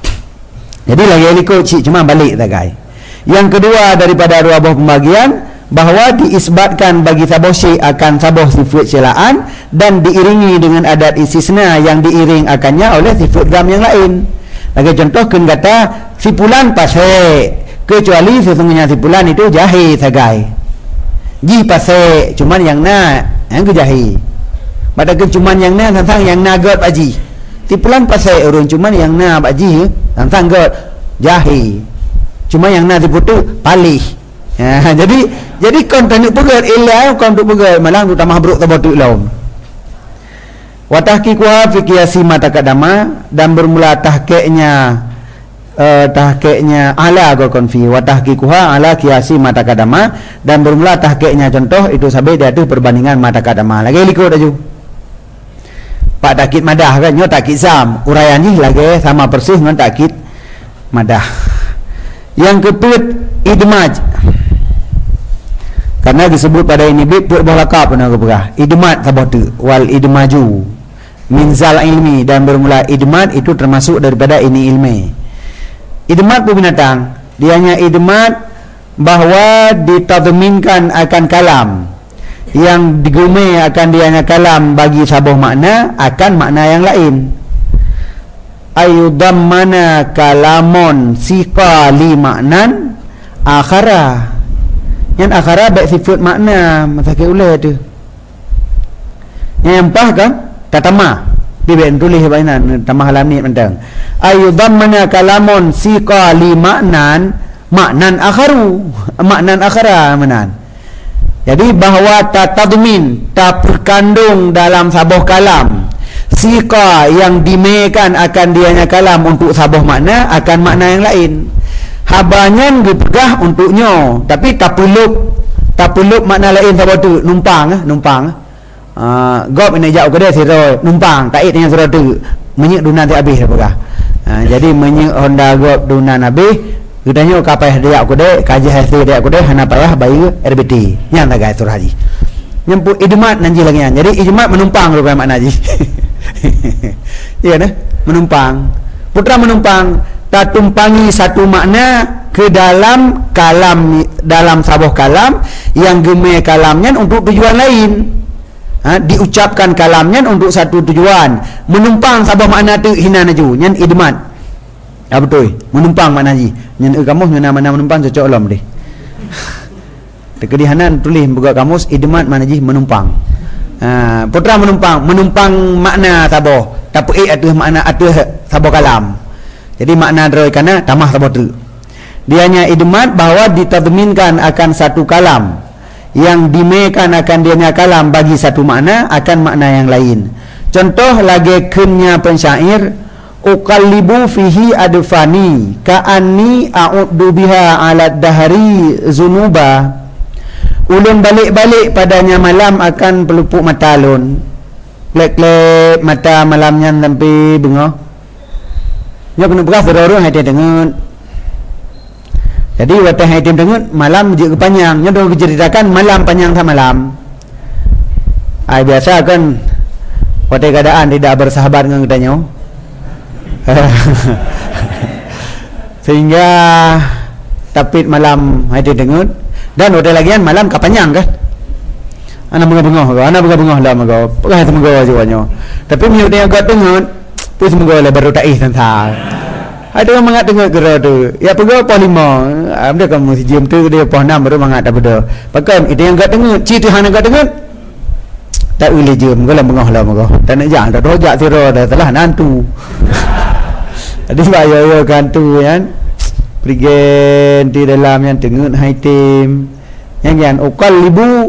[SPEAKER 1] Jadi lagi ikut cik cuma balik tagai. Yang kedua daripada dua buah pembagian bahawa diisbatkan bagi sabuh syai' akan sabuh sifat celaan dan diiringi dengan adat istisna yang diiring akannya oleh sifat gam yang lain. Lagi contoh kan kata si fulan pasai, kecuali sesungguhnya si fulan itu jahi sagai. Ji pasai cuman yang na yang ke jahi. Padahal cuman yang na tentang yang na god baji. Si fulan pasai urun cuman yang na baji tentang god jahi. Cuma yang na diputu palih. Ya, jadi jadi kon tanya pegat ilah kon tu pegat malang tu tamah buruk tabotu laum. Wa tahqiquha fi qiyasi ma taqaddama, dan bermula tahqiqnya uh, tahqiqnya ala go kon fi wa tahqiquha ala qiyasi ma taqaddama, dan bermula tahqiqnya contoh itu sampai dia tu perbandingan ma taqaddama. Lagi likut aju. Pak takkid madah kan nyo takkid sam, uraian ni lagi sama persis dengan takkid madah. Yang keempat idmaj. Karena disebut pada ini bib berbalakap pernah kepegah idmat tabotu wal idmaju min zal ilmi, dan bermula idmat itu termasuk daripada ini ilmi. Idmat pun binatang, dianya idmat bahawa ditadminkan akan kalam yang digumai akan dianya kalam bagi sabuh makna akan makna yang lain. Ayudammana kalamon sika li maknan akhara, yang akhara baik sifat makna masakai ulai tu. Yang empah kan tatama dibek tulis bainan tamah alam ni mentang. Ayudammana kalamon sika li maknan maknan akharu, maknan akhara menan. Jadi bahawa tatadmin tak terkandung dalam sabuh kalam sika yang dimekan akan dianya kalam untuk sabuh makna akan makna yang lain. Habanyan dipegah untuknya, tapi tak perlu tak perlu makna lain sabuh tu numpang ah numpang ah uh, gop ini jauh kedai siroi numpang tak dengan surah tu menyek dunan tak habis pegah. Uh, jadi menyek Honda gop dunan habis katanya kapai dia aku dek kaji hasil dia aku dek hana payah bayi R B T yang tak guys surah haji nyemput idmat nanti lagi kan. Jadi idmat menumpang rupanya makna haji. Iya nah, menumpang. Putra menumpang, tak tumpangi satu makna ke dalam kalam, dalam sabuh kalam yang gemai kalamnya untuk tujuan lain. Ha, diucapkan kalamnya untuk satu tujuan. Menumpang sabuh makna tu hina naju, nyan idmat. Ya betul, menumpang makna ji. Nyan e kamus mana mana menumpang cocok lom deh. Tekedihanan tulis buka kamus idmat makna ji menumpang. Ha, putra menumpang, menumpang makna sabuh, tapi eh atuh makna atuh sabuh kalam. Jadi makna deroi kana tamah sabuh tu. Dianya idmat bahawa ditadminkan akan satu kalam yang dimekan akan dianya kalam bagi satu makna akan makna yang lain. Contoh lagi kenya pensyair uqallibu fihi adfani ka'anni a'uddu biha 'ala dahri zunuba. Ulun balik-balik padanya malam akan pelupuk mata lun. Klek-klek mata malamnya sampai bengah. Nya kena beras dorong hati dengar. Jadi waktu hati dengar malam je panjang. Nya dong ceritakan malam panjang sama malam. Ai biasa kan waktu keadaan tidak bersahabat dengan katanya. Sehingga tapit malam hati dengar. Dan ada lagi kan malam kapanjang kan. Anak bengah-bengah ke, anak bengah-bengah lah mago. Pegang semoga aja. Tapi miut dia agak dengar, pun semoga lah baru taih tentang. Ada orang mengat dengar gerak tu. Ya pegang poh lima. Amda kamu si jam tu dia poh enam baru mengat tak benda. Pakai itu yang agak dengar, ci tu hang agak dengar. Tak boleh jam, kalau bengah lah mago. Tak nak jangan tak rojak sira dah telah nantu. Ada bayar kan tu kan. Prigen di dalam yang dengar hai tim yang yang uqallibu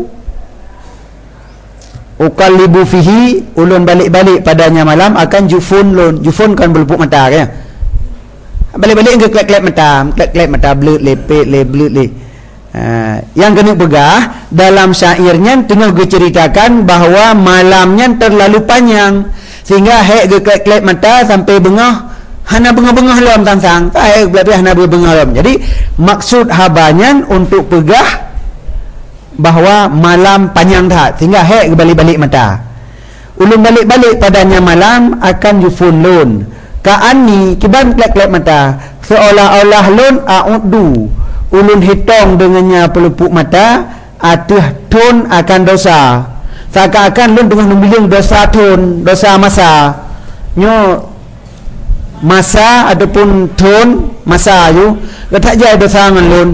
[SPEAKER 1] uqallibu fihi ulun balik-balik padanya malam akan jufun lun. Jufun kan berlepuk mata kan, balik-balik ke klek-klek mata, klek-klek mata belut lepet le belut le. Ha, yang kena pegah dalam syairnya tengah diceritakan bahawa malamnya terlalu panjang sehingga hek ke klek-klek mata sampai bengah hana bengah-bengah lam tansang. Tak berarti hana bengah lam. Jadi maksud habanyan untuk pegah bahawa malam panjang tak sehingga hek balik-balik mata. Ulun balik-balik padanya malam akan yufun lun. Ka'ani kiban klek-klek mata seolah-olah lun a'uddu. Ulun hitung dengannya pelupuk mata atuh tun akan dosa. Seakan-akan lun tengah membiling dosa tun, dosa masa. Nyo masa ataupun tun masa you letak jai dosa ngan lun.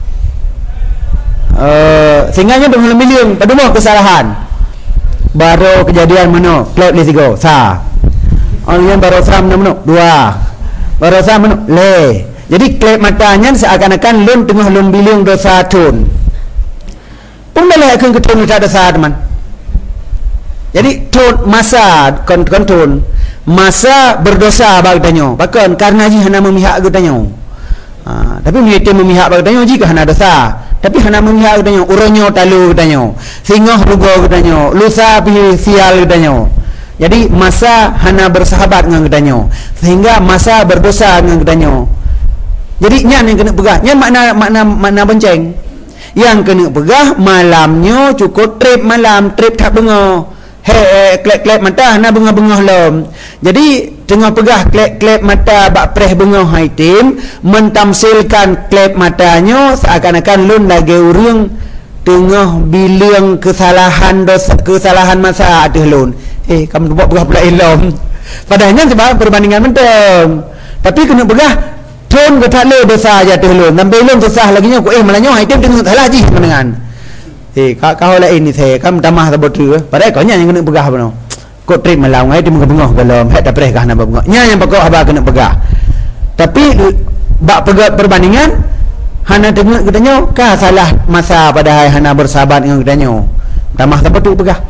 [SPEAKER 1] Uh, sehingga nyo tengah membiling pada mau kesalahan. Baru kejadian meno, klep li tiga, sa. Orang yang baru sam meno, dua. Baru sam meno, le. Jadi klep matanya seakan-akan lun tengah lun biling dosa tun. Pun boleh akan ketun tak dosa teman. Jadi tun masa kon kon tun masa berdosa bagdanyo. Bahkan karena ji hana memihak bagdanyo. Ha, tapi mereka memihak bagdanyo jika hana dosa. Tapi hana memihak bagdanyo, uronyo talu bagdanyo. Singoh lugo bagdanyo, lusa pi sial bagdanyo. Jadi masa hana bersahabat dengan bagdanyo. Sehingga masa berdosa dengan bagdanyo. Jadi nyan yang kena pegah. Nyan makna makna makna benceng. Yang kena pegah malamnya cukup trip malam, trip tak bengah. He klep-klep mata hana bengah-bengah lom. Jadi tengah pegah klep-klep mata bak preh bengah haitim mentamsilkan klep matanya seakan-akan lun lagi urang tengah bilang kesalahan dosa kesalahan masa aduh lun. Eh kamu buat pegah pula ilom. Padahalnya sebab perbandingan mentang. Tapi kena pegah tun ke tak le dosa jatuh lun. Sampai lun susah lagi nya ko eh malahnya haitim tengah salah ji menengan. Eh kau kau lah ini saya kam tamah sabot tu. Padahal kau nya yang kena pegah apa no. Kau trip malam ngai di bengah dalam het tak preh kah nak bengah. Nya yang pokok abah kena pegah. Tapi bak pegah perbandingan hana tengok katanya kah salah masa padahal hana bersahabat dengan katanya. Tamah sabot tu pegah.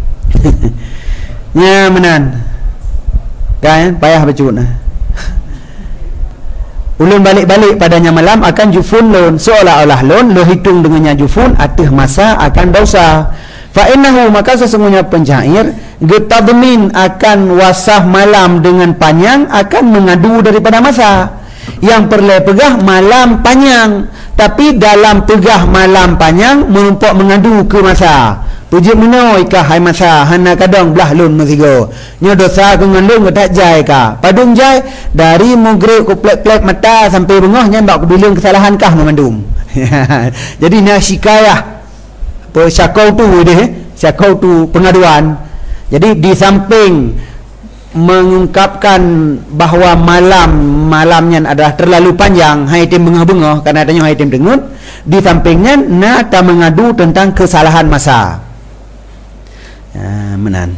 [SPEAKER 1] Nya menan. Kan payah bacut nah. Ulun balik-balik padanya malam akan jufun lun seolah-olah lun lo hitung dengannya jufun atih masa akan dosa. Fa innahu maka sesungguhnya penyair getadmin akan wasah malam dengan panjang akan mengadu daripada masa. Yang perlu pegah malam panjang tapi dalam pegah malam panjang menumpuk mengadu ke masa. Puji menoi kah hai masa hana kadang belah lun mesigo. Nyo dosa dengan lun ke tak jai kah. Padung jai dari maghrib ke plek-plek mata sampai bengah nya bak bilang kesalahan kah memandum. Jadi na syikayah. Apa syakau tu dia, syakau tu pengaduan. Jadi di samping mengungkapkan bahawa malam malamnya adalah terlalu panjang hai tim bengah-bengah karena adanya hai tim dengut, di sampingnya nak tak mengadu tentang kesalahan masa. Ya, menan.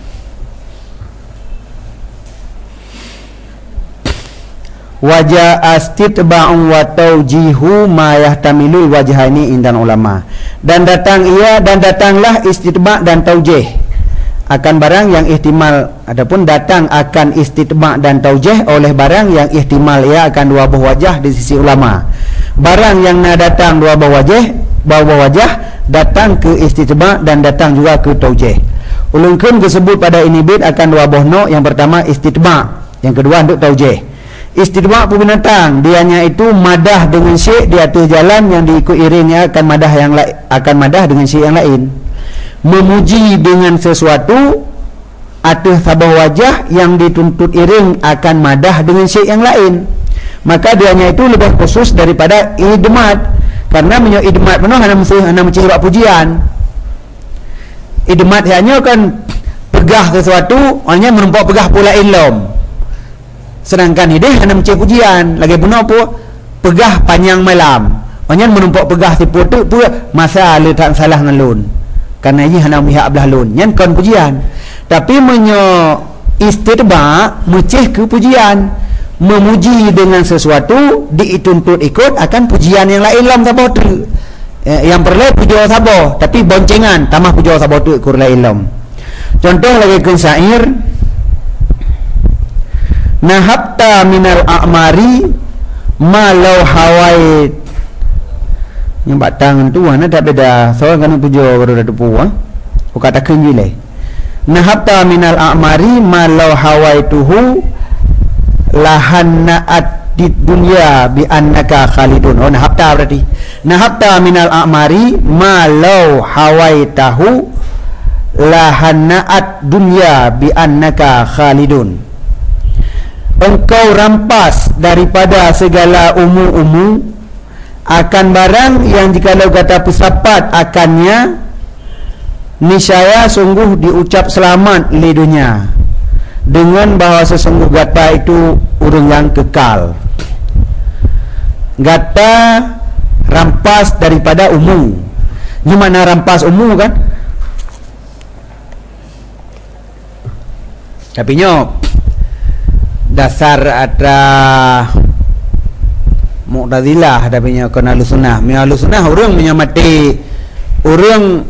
[SPEAKER 1] Wajah astitba'un wa taujihu ma yahtamilul wajhani indan ulama. Dan datang ia dan datanglah istitba' dan taujih akan barang yang ihtimal. Adapun datang akan istitba' dan taujih oleh barang yang ihtimal ia akan dua buah wajah di sisi ulama. Barang yang nak datang dua buah wajah, dua wajah datang ke istitba' dan datang juga ke taujih. Ulungkun disebut pada ini bid akan dua buah no. Yang pertama istitba', yang kedua untuk taujih. Istitba' pun binatang, dianya itu madah dengan syekh di atas jalan yang diikut iringnya akan madah yang la- akan madah dengan syekh yang lain. Memuji dengan sesuatu atas sabah wajah yang dituntut iring akan madah dengan syekh yang lain. Maka dianya itu lebih khusus daripada idmat, karena menyo idmat penuh hanya mesti hanya mencari pujian. Idmat hanya kan pegah sesuatu hanya menumpuk pegah pula ilom. Sedangkan ini hanya mencari pujian lagi benar apa pegah panjang malam hanya menumpuk pegah si putu pula masa letak salah dengan lun karena ini hanya mihak belah lun yang kon pujian. Tapi menyo istitba menceh ke pujian, memuji dengan sesuatu dituntut ikut akan pujian yang lain lam sabah tu. Eh, yang perlu puji sabah tapi boncengan tambah puji sabah tu ikut lain lam. Contoh lagi ke syair nahabta minal a'mari malau hawait. Yang batang tu mana tak beda seorang kan pujo baru dah tepu ah aku katakan je leh nahabta minal a'mari malau hawaituhu lahanna'at di dunia bi annaka khalidun. Oh nahabta berarti nahabta minal a'mari malau hawaitahu lahanna'at dunia bi annaka khalidun. Engkau rampas daripada segala umu-umu akan barang yang jikalau kata pusapat akannya niscaya sungguh diucap selamat di dunia dengan bahawa sesungguh gata itu urang yang kekal. Gata rampas daripada umum. Gimana rampas umum kan? Tapi nyo dasar ada Mu'tazilah tapi nyo kena Ahlussunnah. Mi Ahlussunnah urang punya mati urang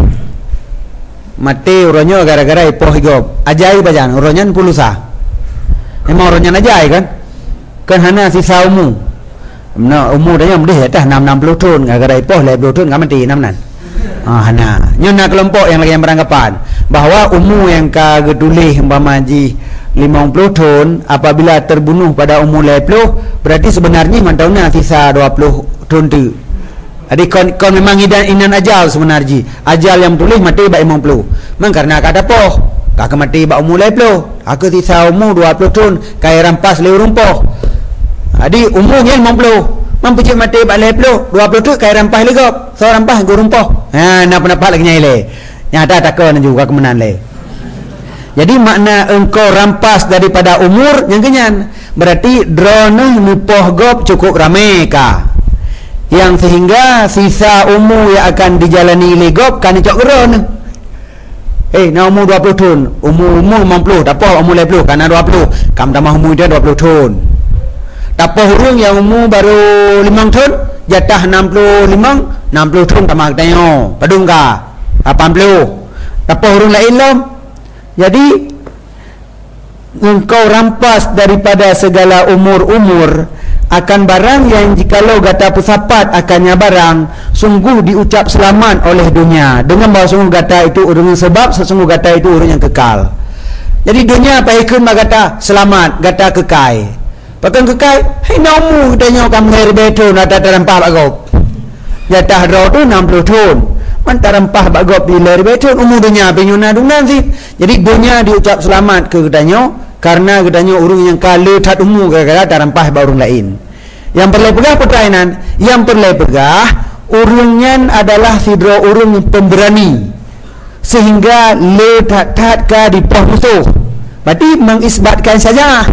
[SPEAKER 1] mati uronyo gara-gara ipoh hidup. Ajai bajan uronyan pulusa. Emang uronyan ajai kan? Kan hana sisa umum. Nah, umur dia yang boleh dah enam puluh tahun gara-gara ipoh lah dua tahun enggak mati enam nan. Ah hana. Nyona kelompok yang lagi yang beranggapan bahawa umur yang ka gedulih umpama ji lima puluh tahun apabila terbunuh pada umur lima puluh berarti sebenarnya mantaunya sisa dua puluh tahun tu. Jadi kon, kon memang idan inan ajal sebenarnya. Ajal yang tulis mati ba lima puluh. Memang karena kata poh kakak mati ba umur lima puluh. Aku sisa umur dua puluh tahun kaya rampas le rumpoh. Jadi umurnya lima puluh. Mampu cik mati ba lima puluh, dua puluh tu kaya rampas le gop. So rampas go rumpoh. Ha nak pendapat lagi nyai le. Nyata takon juga kemenan le. Jadi makna engkau rampas daripada umur yang kenyan berarti drone nupoh gop cukup ramai ka. Yang sehingga sisa umur yang akan dijalani legop kan cok geron. Eh, na umur dua puluh tahun, umur-umur lima puluh, tak apa umur lima puluh karena dua puluh. Kam tambah umur dia dua puluh tahun. Tak apa urang yang umur baru lima tahun, jatah enam puluh lima, enam puluh tahun tambah tanya. Padung ka? lapan puluh. Tak apa urang lain lom. Jadi engkau rampas daripada segala umur-umur akan barang yang jikalau gata pusapat akannya barang sungguh diucap selamat oleh dunia dengan bahawa sungguh gata itu urang sebab sesungguh gata itu urang yang kekal. Jadi dunia apa ikut gata selamat gata kekal. Pakai kekal hai namu tanya kamu lahir betul ada terempah bagop. Jatah draw tu enam puluh tahun. Mantap rempah bagop di lahir betul umur dunia penyuna dunan sih. Jadi dunia diucap selamat ke katanya karena katanya urung yang kala tat umur gara-gara tarampah ba urung lain. Yang perlu pegah pertanyaan, yang perlu pegah urungnya adalah sidro urung pemberani sehingga le tat-tat ka di poh musuh. Berarti mengisbatkan saja.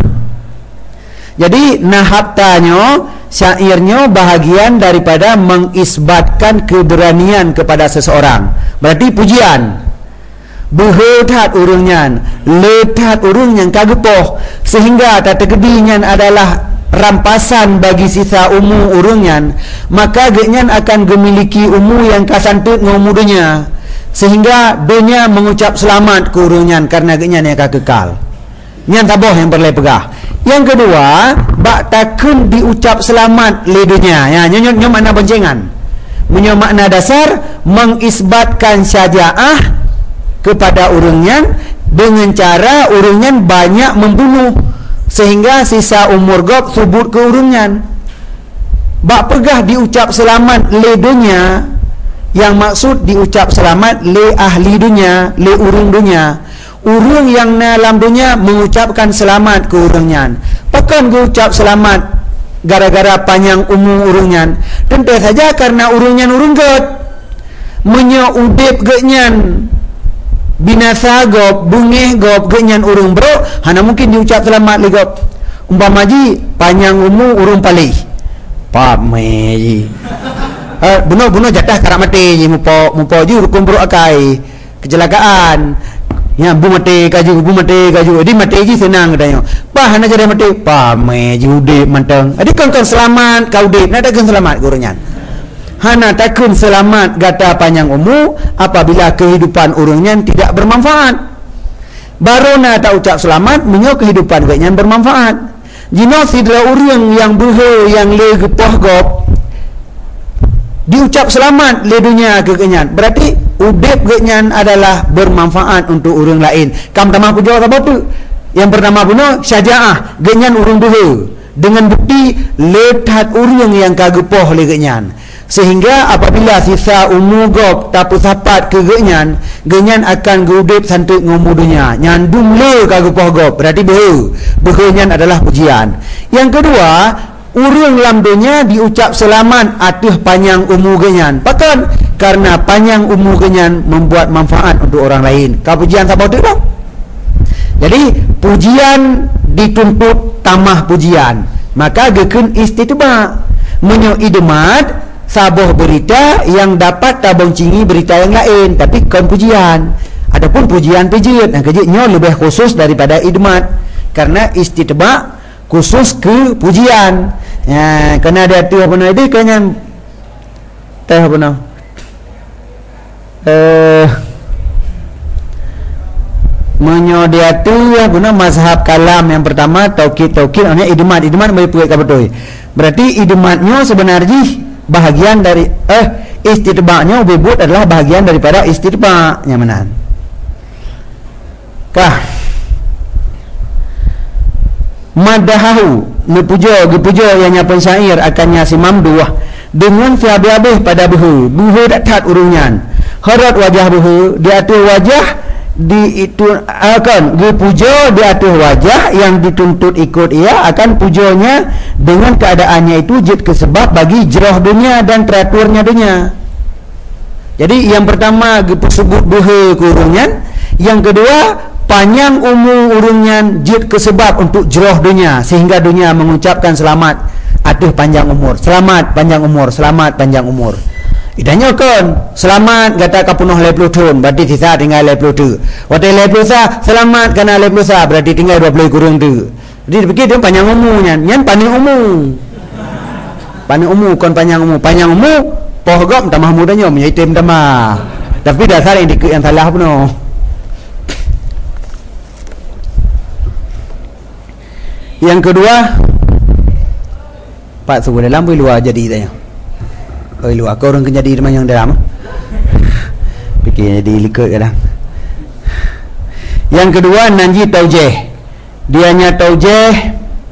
[SPEAKER 1] Jadi nahaptanya syairnya bahagian daripada mengisbatkan keberanian kepada seseorang. Berarti pujian. Berhetat urungnya, letat urung yang kagepoh sehingga tategedinya adalah rampasan bagi sisa umur urungnya, maka genyan akan gemiliki umur yang kasantut ngumudunya sehingga dunia mengucap selamat ke urungnya karena genyan yang kekal. Nyan taboh yang perlu pegah. Yang kedua, bak takun diucap selamat le dunia. Ya, nyo nyo makna boncengan. Menyo makna dasar mengisbatkan syajaah kepada urungnya dengan cara urungnya banyak membunuh sehingga sisa umur gop subut ke urungnya. Bak pegah diucap selamat le dunia, yang maksud diucap selamat le ahli dunia, le urung dunia. Urung yang dalam dunia mengucapkan selamat ke urungnya. Pakan diucap selamat gara-gara panjang umur urungnya. Tentu saja karena urungnya urung god menyo udip genyan binasa gop bungih gop genyan urung bro hana mungkin diucap selamat li gop umpama ji panjang umur urung palih pame ji uh, bunuh-bunuh jatah karak mati ji mupo mupo ji rukun bro akai kecelakaan ya bu mati kaju bu mati kaju di mati ji senang katanya pa hana jadi mati pame ji udip manteng adi kan kan selamat kau udip nak kan selamat gurunya. Hana takun selamat gata panjang umur apabila kehidupan urungnya tidak bermanfaat. Baru na tak ucap selamat menyo kehidupan gaknya bermanfaat. Jino sidra urung yang buho yang le gepoh gop diucap selamat le dunia ke kenyan. Berarti udip gaknya adalah bermanfaat untuk urung lain. Kam tamah pujo apa tu? Yang pertama puno syajaah genyan urung buho dengan bukti letat urung yang kagepoh le genyan. Sehingga apabila sisa umur gop tapu sapat ke genyan, genyan akan gudip santuk ngomudunya. Nyandum le kagepoh gop berarti behu. Behunya adalah pujian. Yang kedua,
[SPEAKER 2] urang dalam dunia diucap selamat atuh panjang umur genyan. Pakan karena panjang umur genyan membuat manfaat untuk orang lain. Kau pujian siapa tu bang? Jadi pujian dituntut tamah pujian. Maka geken istitba menyo idmat sabuh berita yang dapat tabongcingi berita yang lain, tapi kon pujian. Adapun pujian pijit, nah kejitnya lebih khusus daripada idmat karena istitba khusus ke pujian. Ya, kena ada tu apa nama dia kena teh apa nama? Eh menyodiatu apa nama mazhab kalam yang pertama taukid taukid artinya idmat idmat boleh pergi ke betul. Berarti idmatnya sebenarnya bahagian dari eh istitba'nya ubibut adalah bahagian daripada istitba' nyamanan. Kah madahahu nepuja gepuja yang nyapan syair akannya si mamduah dengan fiabih pada buhu buhu datat urunyan harat wajah buhu diatur wajah di itu akan gepuja diatur wajah yang dituntut ikut ia akan pujanya dengan keadaannya itu jid kesebab bagi jerah dunia dan teraturnya dunia. Jadi yang pertama sebut buhu kurunyan, yang kedua panjang umur urunyan jid kesebab untuk jerah dunia sehingga dunia mengucapkan selamat atuh panjang umur, selamat panjang umur, selamat panjang umur. Idanya kan selamat kata kapunuh lima puluh tahun berarti sisa tinggal lima puluh tu. Waktu lima puluh sah selamat kena lima puluh sah berarti tinggal dua puluh kurang tu. Jadi fikir dia panjang umurnya, nyan panjang umur. Panjang umur kon panjang umur, panjang umur pohgam tambah mudanya menyaitim tambah. Tapi dasar yang dikit yang salah puno. Yang kedua Pak subuh dalam boleh luar jadi tanya. Oh luar kau orang kena jadi yang dalam. Fikir jadi likut kadang. Yang kedua nanji taujeh. Dianya taujeh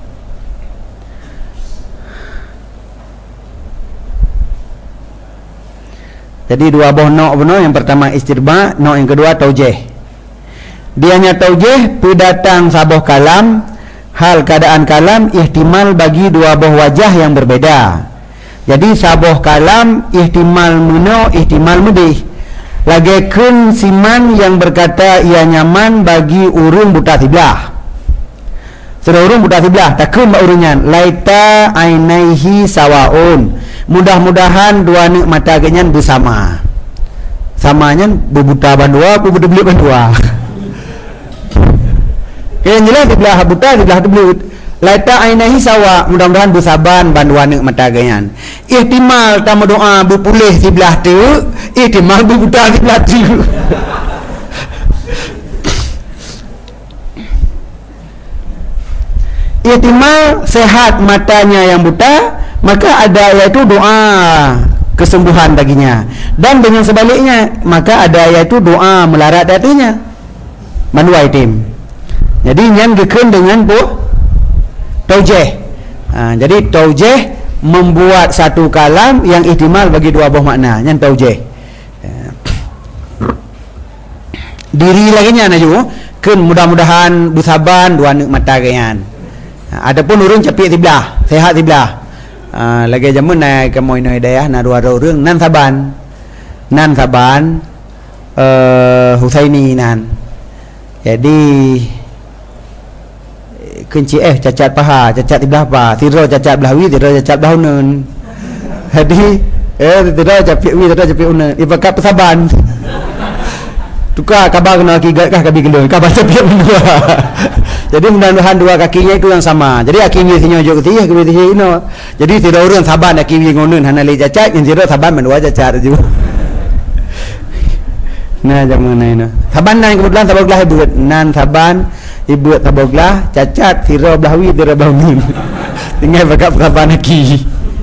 [SPEAKER 2] jadi dua buah nok benar. Yang pertama istirba, nok yang kedua taujeh. Dianya taujeh pidatang sabuh kalam hal keadaan kalam ihtimal bagi dua buah wajah yang berbeda. Jadi sabuh kalam ihtimal muno ihtimal mudih. Lagekun siman yang berkata ia nyaman bagi urung buta sebelah. Sudah urung buta sebelah takun mbak urunyan laita ainaihi sawaun. Mudah-mudahan dua nik mata genyan bersama. Samanya berbuta bandua, berbuta belit bandua. Yang jelas sebelah buta sebelah belit. Laita ainahi sawa, mudah-mudahan bersaban banduan nek mata ganyan. Ihtimal tamu doa berpulih sebelah tu, ihtimal berbuta sebelah tu. Ihtimal sehat matanya yang buta, maka ada yaitu doa kesembuhan baginya. Dan dengan sebaliknya, maka ada yaitu doa melarat hatinya. Mandua itim. Jadi yang gekun dengan bu taujeh. Ha, jadi taujeh membuat satu kalam yang ihtimal bagi dua buah makna. Yang taujeh. Diri lagi nya naju kun mudah-mudahan busaban dua nek mata ganyan. Ha, adapun urun capik sebelah, sehat sebelah. Ha, lagi jamun naik ke moi noi daya na dua urang nan saban. Nan saban uh, Husaini nan. Jadi kunci eh cacat paha, cacat di belah pa, tiro cacat belah wi, tiro cacat belah unen. Jadi eh tiro cacat wi, tiro cacat unen. Ibakat pesaban. Tukar kabar kena kaki kah kabi gelun, kabar cacat berdua. Jadi mudah-mudahan dua kakinya itu yang sama. Jadi kakinya sinyo jok tiah kabi tiah ino. Jadi tiro urang saban kakinya ngonen hana le cacat, yang tiro saban mendua cacat juga. Nah jangan naik. Saban nan kebetulan saban gelah buat nan saban ibu taboglah cacat tiro belahwi tiro belahmin. Tinggal bakap kapan lagi.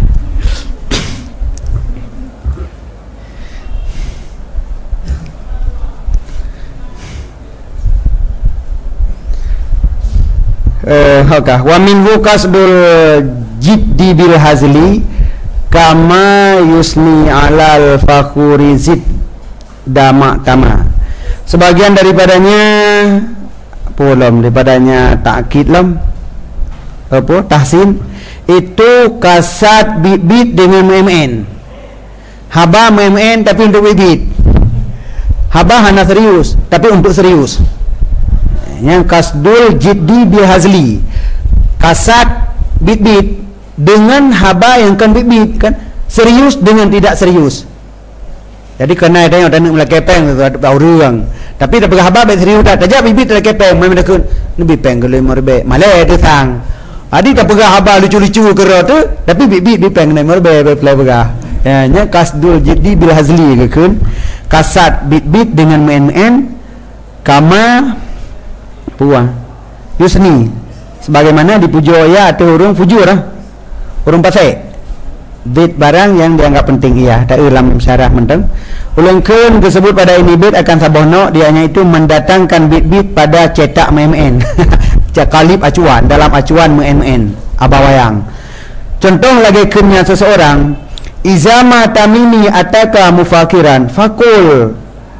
[SPEAKER 2] Eh hakah wa minhu kasbul jiddi bil hazli kama yusni alal fakhuri zid dama kama. Sebagian daripadanya polam daripadanya takkid lam apa tahsin itu kasat bit-bit dengan mn. Haba mn tapi untuk bit-bit. Haba hana serius tapi untuk serius. Yang kasdul jiddi bil hazli, kasat bit-bit dengan haba yang kan bit-bit kan, serius dengan tidak serius. Jadi kena ada yang ada nak melakepeng tu ada orang. Tapi tak pegah haba serius dah. Tajak bit-bit tak kepeng mai dah kun. Ni bipeng kalau marbe. Malai tu sang. Adi tak pegah haba lucu-lucu kera tu, tapi bit-bit bipeng nai marbe play pegah. Ya nya kasdul jiddi bil hazli ke kun. Kasat bit-bit dengan mn kama puang yusni sebagaimana dipuja ya atau urung fujur ah. Urung pasai bit barang yang dianggap penting iya tak dalam syarah menteng ulangkeun tersebut pada ini bit akan sabono dianya itu mendatangkan bit-bit pada cetak mn cakalip acuan dalam acuan mn abawayang. Contoh lagi keunnya seseorang izama tamimi ataka mufakiran fakul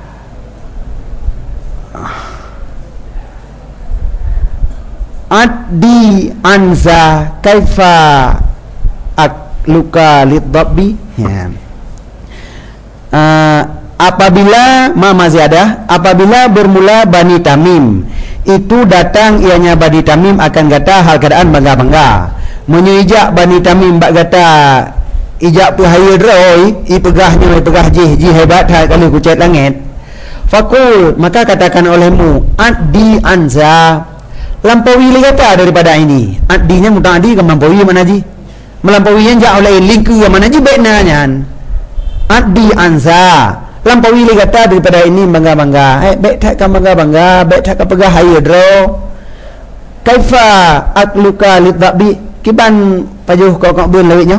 [SPEAKER 2] addi anza kaifa akluka lidabbi ya. Uh, apabila mama ziyadah apabila bermula Bani Tamim itu datang ianya Bani Tamim akan kata hal keadaan bangga-bangga menyuijak Bani Tamim bak kata ijak pahaya droi i pegahnya i pegah jih jih hebat hal kali kucet langit fakul maka katakan olehmu addi anza lampaui lagi kata daripada ini addinya mutang addi ke melampaui mana ji melampaui yang jauh oleh link ke mana ji baiknya nyan addi anza lampaui lagi kata daripada ini bangga-bangga eh baik tak kan bangga-bangga baik tak kan pegah haya dro kaifa akluka lidabbi kiban pajuh kau kau bun lewitnya.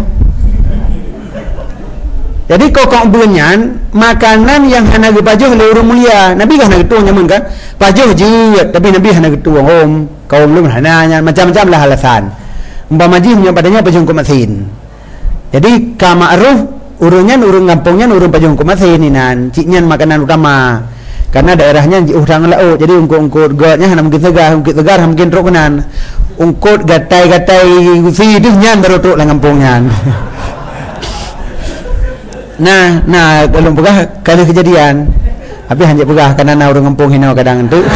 [SPEAKER 2] Jadi kokok bunyan makanan yang hana gepajuh le urang mulia. Nabi kan hana getuh nyamun kan. Pajuh je tapi Nabi hana getuh om kaum belum hananya macam-macam lah alasan. Umpama ji punya padanya pajuh kumasin. Jadi ka ma'ruf urunyan urung kampungnya urung pajuh kumasin inan. Ciknyan makanan utama. Karena daerahnya urang laut. Jadi ungkut-ungkut gotnya hana mungkin segar, mungkin segar mungkin rokenan. Ungkut gatai-gatai gusi itu nyan baru truk lah kampungnya. Nah, nah kalau pegah kali kejadian, habis hanya pegah karena na orang kampung hina kadang tu.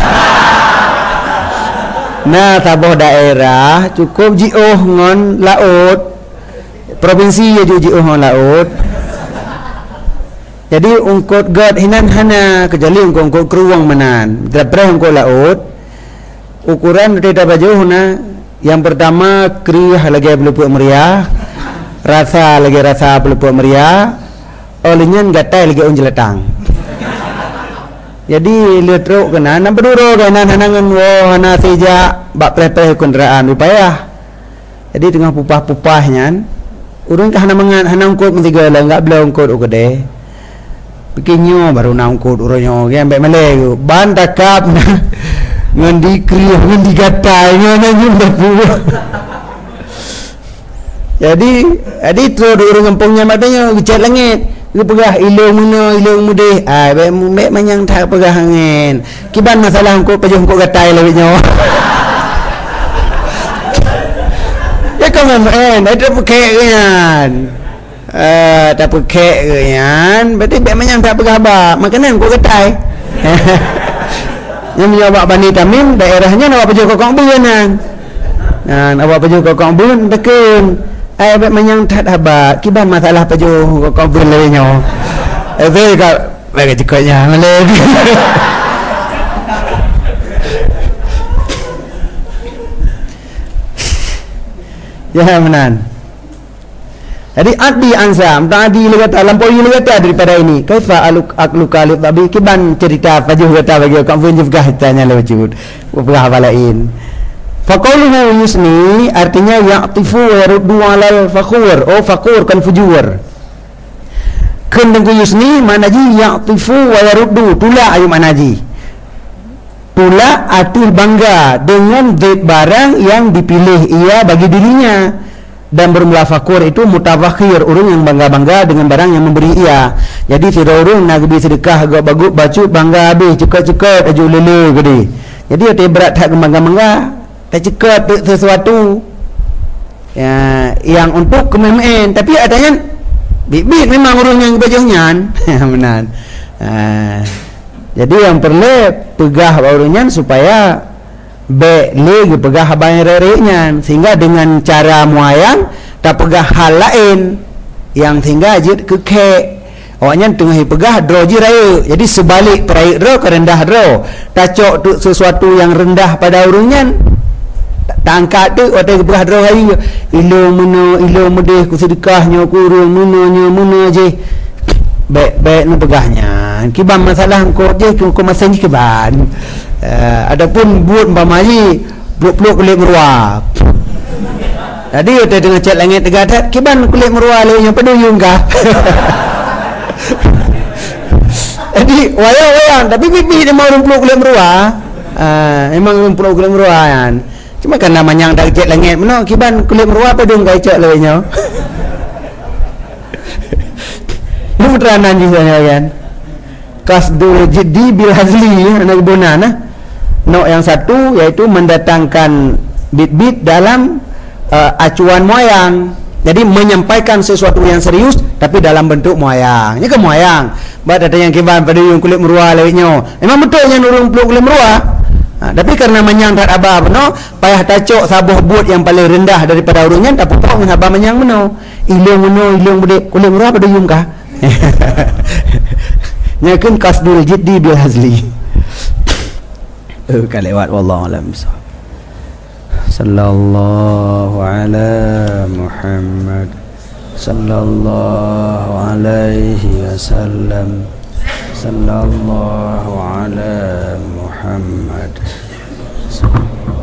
[SPEAKER 2] Nah, tabuh daerah cukup jioh ngon laut, provinsi ya jioh ngon laut. Jadi ungkut god hinan hana kejali ungkut ungkut keruang menan, dapre ungkut laut. Ukuran tidak baju na, yang pertama kriah lagi pelupuk meriah, rasa lagi rasa pelupuk meriah. Olehnya gatai lagi unjil datang. Jadi lihat kena nak berduro kena hanangan wo hana seja bak pleh-pleh kenderaan upaya. Jadi tengah pupah-pupahnya urang ka hana mangan hana ungkut mentiga lah enggak bela ungkut ukade. Bikinnya baru na ungkut uronyo ge ambek male ban takap ngan dikri ngan digatai ngan nyum pu. Jadi jadi terus urang kampungnya matanya gecat langit. Dia pegah ilung mana ilung mudih ah baik baik manyang tak pegah angin kiban masalah engkau pajuh engkau gatai lawitnya ya kamu eh ada pekek kan eh tak pekek kan berarti baik manyang tak pegah ba makanan engkau gatai yang menjawab Bani Tamim daerahnya nak pajuh kokong bulan nah nak pajuh kokong bulan tekun ai baik manyang tak haba kiban masalah pajuh kau belenya eh ve ka baik cikatnya male ya menan jadi addi ansam tadi legata lampaui legata daripada ini kaifa aluk akluka li tabi kiban cerita pajuh kata bagi kau pun juga tanya lewat pegah balain. Faqauluhu yusni artinya ya'tifu wa yaruddu 'alal fakhur. Oh fakhur kan fujur. Kendengku yusni manaji ya'tifu wa yaruddu tula ayu manaji. Tula atuh bangga dengan zat barang yang dipilih ia bagi dirinya dan bermula fakhur itu mutafakhir urang yang bangga-bangga dengan barang yang memberi ia. Jadi si urang nak bagi sedekah agak bagus bacu bangga habis cekat-cekat aju lele gede. Jadi ada berat tak bangga-bangga tak cekat sesuatu ya, yang untuk kememen, tapi adanya bibit memang urung yang bajunya benar. Uh, jadi yang perlu pegah baurunyan supaya be lagi pegah abang rerenya, sehingga dengan cara muayang tak pegah hal lain yang sehingga jid keke awaknya tengah pegah dro je raya. Jadi sebalik peraya dro ke rendah dro, tacok tu sesuatu yang rendah pada urunyan tangkat tu waktu pegah dro raya ilo mena ilo medih ku sedekahnya ku urung menanya mena je baik-baik nu pegahnya kiban masalah kau je kau masih ni kiban. Uh, adapun buat umpama haji peluk-peluk kulit meruah. Jadi kita dengan cat langit tegadat kiban kulit meruah lehnya peduyung kah. Jadi wayang-wayang tapi pipi dia mau peluk kulit meruah. Uh, memang peluk kulit meruah kan. Cuma kan namanya dak cat langit meno kiban kulit meruah pedung kai cat lehnya. Ini teranan juga kan. Kasdul jiddi bil hazli anak bonana. No yang satu yaitu mendatangkan bit-bit dalam uh, acuan moyang. Jadi menyampaikan sesuatu yang serius tapi dalam bentuk moyang. Ini ke moyang. Bad ada yang kiban pada yang kulit meruah lewitnya. Memang betulnya nurung peluk kulit meruah. Ha, tapi karena menyang tak abah beno, payah tacok sabuh buat yang paling rendah daripada urungan tak apa dengan abah menyang beno. Ilung beno, ilung bude kulit meruah pada yung kah? Nyakin kasdul jiddi bil hazli. Oh, kalewat wallahu alam bisawab. Sallallahu ala Muhammad sallallahu alaihi wasallam. Sallallahu ala Muhammad.